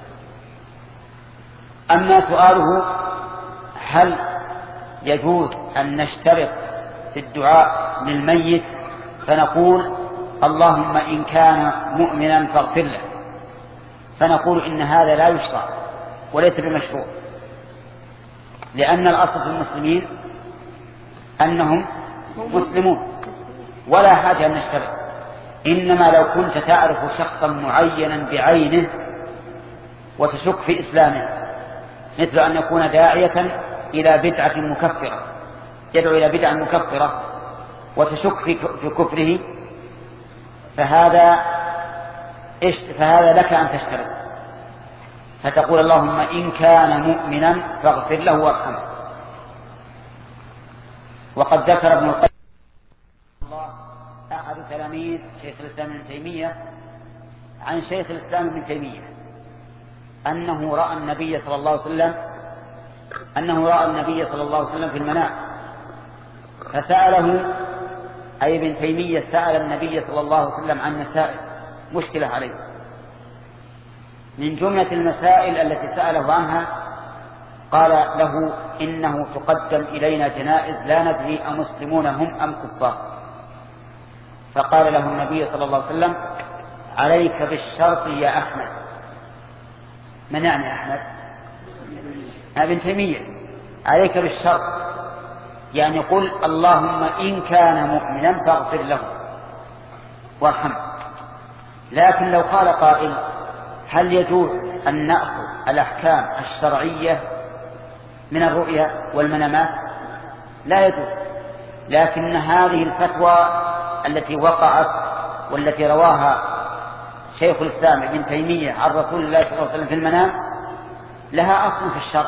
أما سؤاله هل يجوز أن نشترط في الدعاء للميت فنقول اللهم إن كان مؤمنا فاغفر له، فنقول إن هذا لا يشرع وليس بمشروع، لأن الأصل في المسلمين أنهم مسلمون ولا حاجة أن نشترط. إنما لو كنت تعرف شخصا معينا بعينه وتشك في إسلامه، مثل أن يكون داعية إلى بدعة مكفرة، يدعو إلى بدعة مكفرة وتشك في كفره، فهذا إيش فهذا لك أن تشترط، فتقول اللهم إن كان مؤمنا فاغفر له وارحمه. وقد ذكر ابن القيم أحد تلاميذ شيخ الإسلام ابن تيمية عن شيخ الإسلام ابن تيمية أنه رأى النبي صلى الله عليه وسلم أنه رأى النبي صلى الله عليه وسلم في المنام، فسأله أي ابن تيمية سأل النبي صلى الله عليه وسلم عن مسائل مشكلة عليه. من جملة المسائل التي سأله عنها قال له إنه تقدم إلينا جنائز لا ندري أمسلمون هم أم كفار، فقال له النبي صلى الله عليه وسلم عليك بالشرط يا أحمد. من يعني أحمد؟ ابن تيمية. عليك بالشرط يعني قل اللهم إن كان مؤمنا فاغفر له وارحمه. لكن لو قال قائل هل يجوز أن نأخذ الأحكام الشرعية من الرؤيا والمنامات؟ لا يجوز. لكن هذه الفتوى التي وقعت والتي رواها شيخ الإسلام ابن تيمية عن رسول الله صلى الله عليه وسلم في المنام لها أصل في الشرع.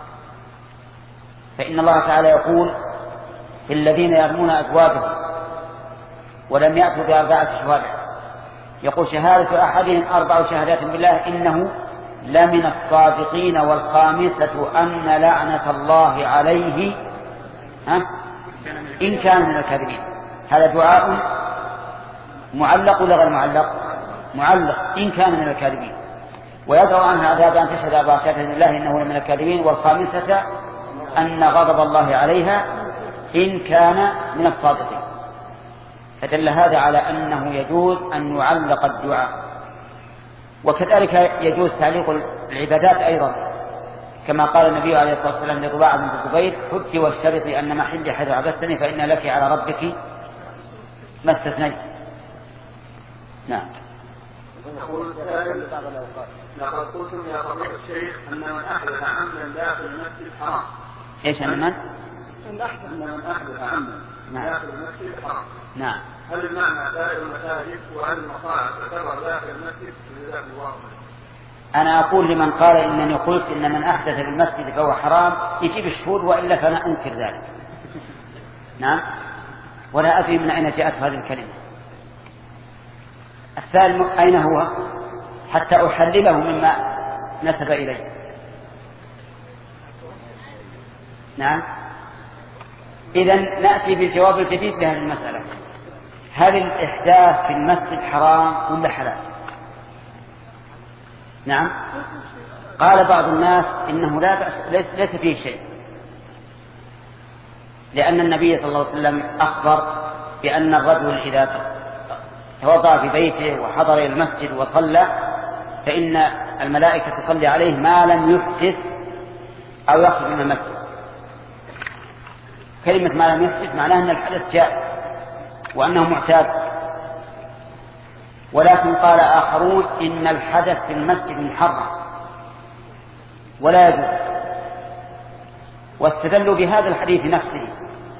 فإن الله تعالى يقول في الذين يرمون أزواجهم ولم يأتوا بأربعة شهادة، يقول شهادة أحدهم أربع شهادات بالله إنه لمن الصادقين، والخامسة أن لعنة الله عليه ها؟ إن كان من الكاذبين. هذا دعاء معلق ولا غير معلق؟ معلق إن كان من الكاذبين، ويدعو عنها عذاب أن تشهد أربع شهادات لله إنه من الكاذبين، والخامسة أن غضب الله عليها إن كان من الصادقين. فدل هذا على أنه يجوز أن يعلق الدعاء، وكذلك يجوز تعليق العبادات أيضا، كما قال النبي عليه الصلاة والسلام لضباعة بنت الزبير: حجي واشترطي أن محلي حيث عبدتني فإن لك على ربك ما استثنيت. نعم. يقول السائل: لقد قلتم يا فضيلة الشيخ أن من أحدث عمدا داخل المسجد حرام. إيش أن من؟ أن من أحدث عمدا داخل المسجد حرام. نعم. هل المعنى سائر المساجد وهل المصاعد تعتبر داخل المسجد؟ جزاك الله خيرا. أنا أقول لمن قال إنني قلت إن من أحدث في المسجد فهو حرام يجيب الشهود، وإلا فأنا أنكر ذلك. نعم. ولا أدري من أين جاءت هذه الكلمة. السائل أين هو حتى أحلله مما نسب إليه؟ نعم. إذن نأتي بالجواب الجديد لهذه المسألة: هل الإحداث في المسجد حرام ولا حلال؟ نعم. قال بعض الناس إنه لا بأس، ليس فيه شيء، لأن النبي صلى الله عليه وسلم أخبر بأن الرجل إذا توضأ في بيته وحضر إلى المسجد وصلى فإن الملائكة تصلي عليه ما لم يحدث أو يخرج من المسجد. كلمة ما لم يحدث معناها أن الحدث جاء وأنه معتاد. ولكن قال آخرون إن الحدث في المسجد محرم ولا يجوز، واستدلوا بهذا الحديث نفسه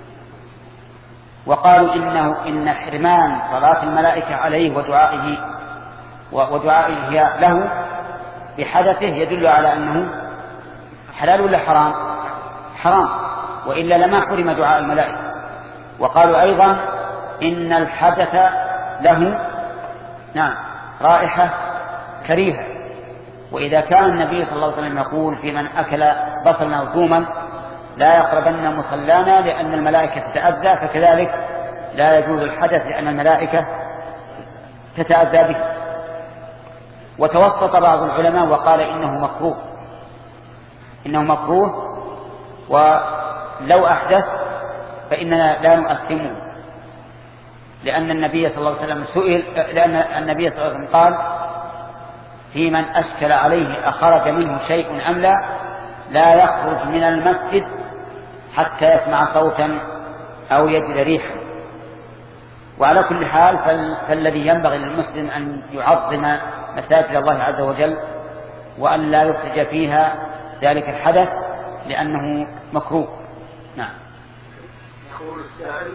وقالوا إنه إن حرمان صلاة الملائكة عليه ودعائه ودعائه له بحدثه يدل على أنه حلال ولا حرام؟ حرام، وإلا لما حرم دعاء الملائكة. وقالوا أيضا إن الحدث له نعم رائحة كريهة، وإذا كان النبي صلى الله عليه وسلم يقول في من أكل بصلا أو ثوما لا يقربن مصلانا لأن الملائكة تتأذى، فكذلك لا يجوز الحدث لأن الملائكة تتأذى به. وتوسط بعض العلماء وقال إنه مكروه إنه مكروه ولو أحدث فإننا لا نؤثمه، لأن النبي صلى الله عليه وسلم سئل لأن النبي صلى الله عليه وسلم قال في من أشكل عليه أخرج منه شيء أم لا لا يخرج من المسجد حتى يسمع صوتا أو يجد ريحا. وعلى كل حال فالذي ينبغي للمسلم أن يعظم مساجد الله عز وجل وأن لا يخرج فيها ذلك الحدث لأنه مكروه. نعم. يقول السائل: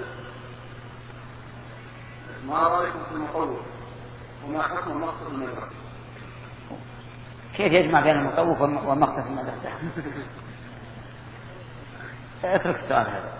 ما رأيكم في المطوف وما حكم المقصد من المدرسة؟ كيف يجمع بين المطوف والمقصد من المدرسة؟ اترك السؤال هذا.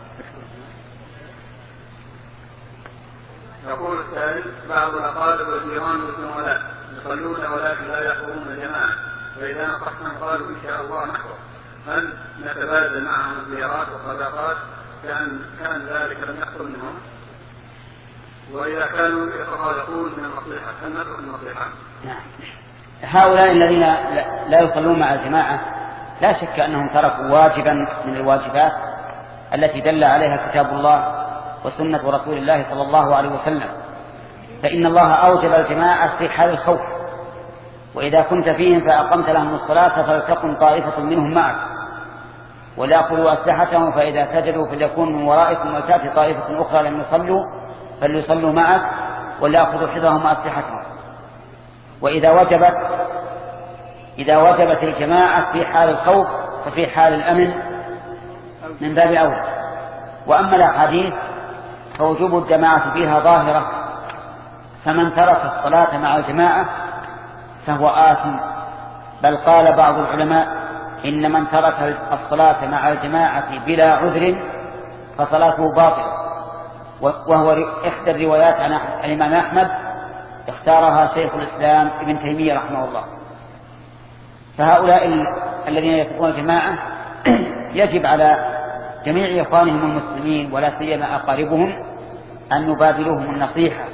يقول السائل: بعض الأقارب والجيران والزملاء يصلون ولكن لا يحضرون الجماعة، وإذا نصحنا قالوا إن شاء الله نحضر، هل نتبادل معهم الزيارات والصداقات كان كان ذلك لم يحصل منهم؟ وإذا كانوا يتخالفون من النصيحة هل نترك النصيحة؟ نعم. هؤلاء الذين لا يصلون مع الجماعة لا شك أنهم تركوا واجبا من الواجبات التي دل عليها كتاب الله وسنة رسول الله صلى الله عليه وسلم. فإن الله أوجب الجماعة في حال الخوف، وإذا كنت فيهم فأقمت لهم الصلاة فلتكن طائفة منهم معك وليأخذوا أسلحتهم فإذا سجدوا فليكون من ورائكم وتأتي طائفة أخرى لم يصلوا فليصلوا معك وليأخذوا حذرهم وأسلحتهم. وإذا وجبت إذا وجبت الجماعة في حال الخوف ففي حال الأمن من باب أولى. وأما الأحاديث فوجوب الجماعة فيها ظاهرة، فمن ترك الصلاة مع الجماعة فهو آثم، بل قال بعض العلماء إن من ترك الصلاة مع الجماعة بلا عذر فصلاته باطلة، وهو إحدى الروايات عن الإمام أحمد اختارها شيخ الإسلام ابن تيمية رحمه الله. فهؤلاء الذين يتركون الجماعة يجب على جميع إخوانهم المسلمين ولا سيما أقاربهم أن نبادلوهم النصيحة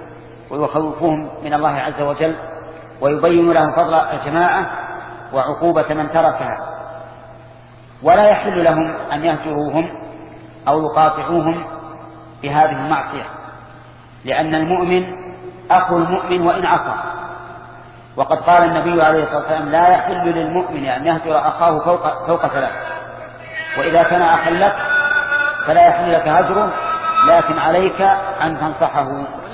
ويخوفهم من الله عز وجل، ويبين لهم فضل الجماعة وعقوبة من تركها. ولا يحل لهم أن يهجروهم أو يقاطعوهم بهذه المعصية، لأن المؤمن أخو المؤمن وإن عصى. وقد قال النبي عليه الصلاة والسلام: لا يحل للمؤمن أن يهجر أخاه فوق, فوق ثلاث. وإذا كان أخا لك فلا يحل لك هجره، لكن عليك أن تنصحه